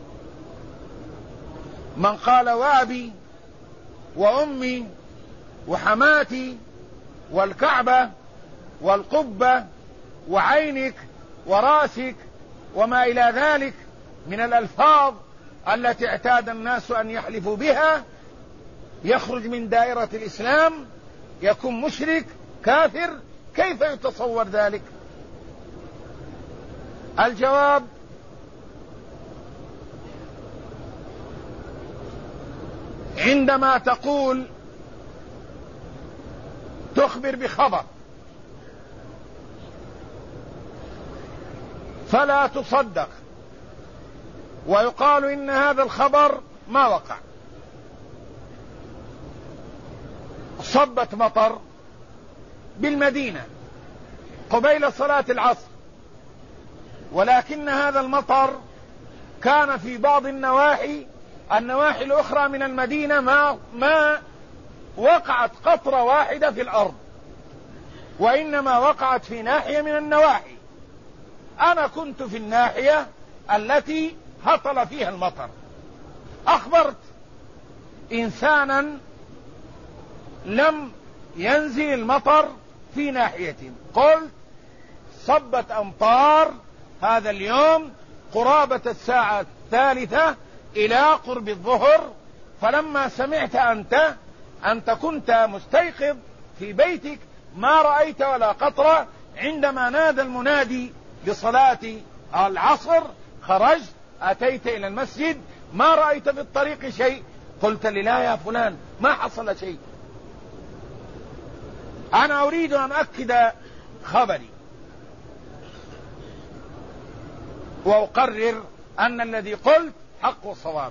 من قال وأبي وأمي وحماتي والكعبة والقبة وعينك وراسك وما إلى ذلك من الألفاظ التي اعتاد الناس أن يحلفوا بها، يخرج من دائرة الإسلام، يكون مشرك كافر. كيف يتصور ذلك؟ الجواب عندما تقول تخبر بخبر فلا تصدق ويقال إن هذا الخبر ما وقع. صبت مطر بالمدينة قبيل صلاة العصر، ولكن هذا المطر كان في بعض النواحي الأخرى من المدينة ما وقعت قطرة واحدة في الأرض، وإنما وقعت في ناحية من النواحي. أنا كنت في الناحية التي هطل فيها المطر، أخبرت إنسانا لم ينزل المطر في ناحية، قلت صبت أمطار هذا اليوم قرابة الساعة 3 إلى قرب الظهر. فلما سمعت أنت كنت مستيقظ في بيتك ما رأيت ولا قطرة، عندما نادى المنادي لصلاة العصر خرجت أتيت إلى المسجد ما رأيت في الطريق شيء. قلت لي لا يا فلان ما حصل شيء، أنا أريد أن أؤكد خبري وأقرر أن الذي قلت حق وصواب.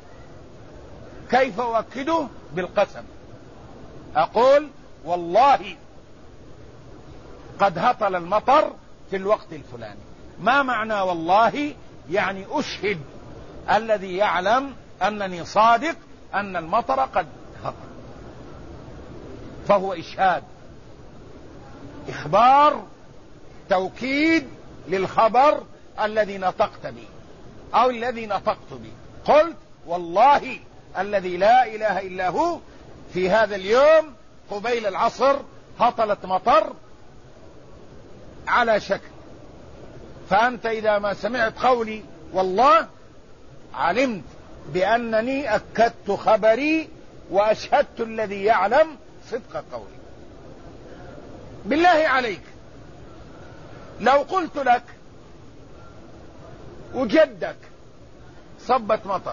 كيف أؤكده؟ بالقسم. أقول والله قد هطل المطر في الوقت الفلاني. ما معنى والله؟ يعني أشهد الذي يعلم أنني صادق أن المطر قد هطل، فهو إشهاد، إخبار، توكيد للخبر الذي نطقت به أو الذي نطقت به. قلت والله الذي لا إله إلا هو في هذا اليوم قبيل العصر هطلت مطر على شكل. فأنت إذا ما سمعت قولي والله علمت بأنني أكدت خبري وأشهدت الذي يعلم صدق قولي. بالله عليك لو قلت لك وجدك صبت مطر،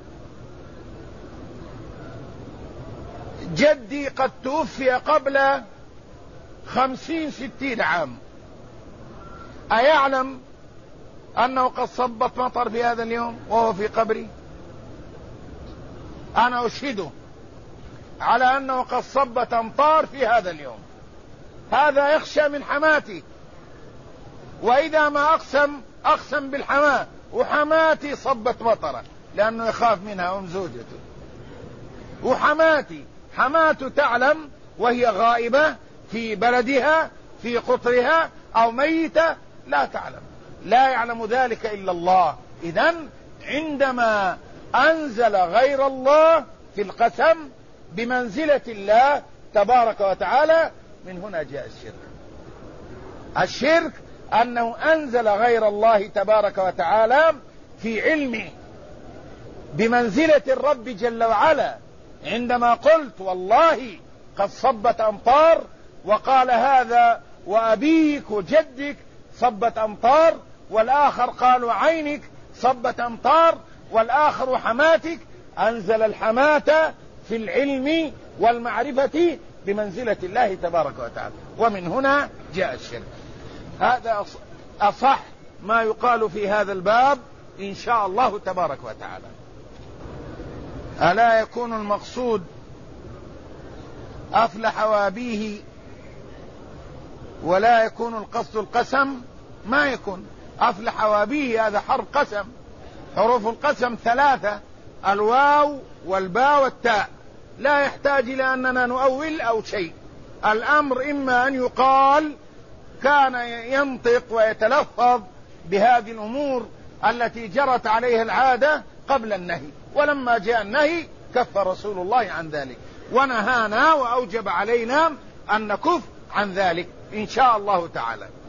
جدي قد توفي قبل 50-60 عام، أيعلم أنه قد صبت مطر في هذا اليوم وهو في قبري؟ أنا أشهده على أنه قد صبت أمطار في هذا اليوم. هذا يخشى من حماتي، وإذا ما أقسم بالحماة، وحماتي صبت مطرة لأنه يخاف منها أم زوجته. وحماتي حماته تعلم وهي غائبة في بلدها في قطرها أو ميتة، لا تعلم، لا يعلم ذلك إلا الله. إذن عندما أنزل غير الله في القسم بمنزلة الله تبارك وتعالى، من هنا جاء الشرك. الشرك أنه أنزل غير الله تبارك وتعالى في علمه بمنزلة الرب جل وعلا. عندما قلت والله قد صبت أمطار، وقال هذا وأبيك وجدك صبت أمطار، والآخر قالوا عينك صبت أمطار، والآخر حماتك، أنزل الحماة في العلم والمعرفة بمنزلة الله تبارك وتعالى، ومن هنا جاء الشرك. هذا أصح ما يقال في هذا الباب إن شاء الله تبارك وتعالى. ألا يكون المقصود أفلح وأبيه ولا يكون القصد القسم؟ ما يكون أفلح وأبيه، هذا حرف قسم، حروف القسم 3، الواو والباء والتاء، لا يحتاج إلى أننا نؤول أو شيء. الأمر إما أن يقال كان ينطق ويتلفظ بهذه الأمور التي جرت عليها العادة قبل النهي، ولما جاء النهي كف رسول الله عن ذلك ونهانا وأوجب علينا أن نكف عن ذلك إن شاء الله تعالى.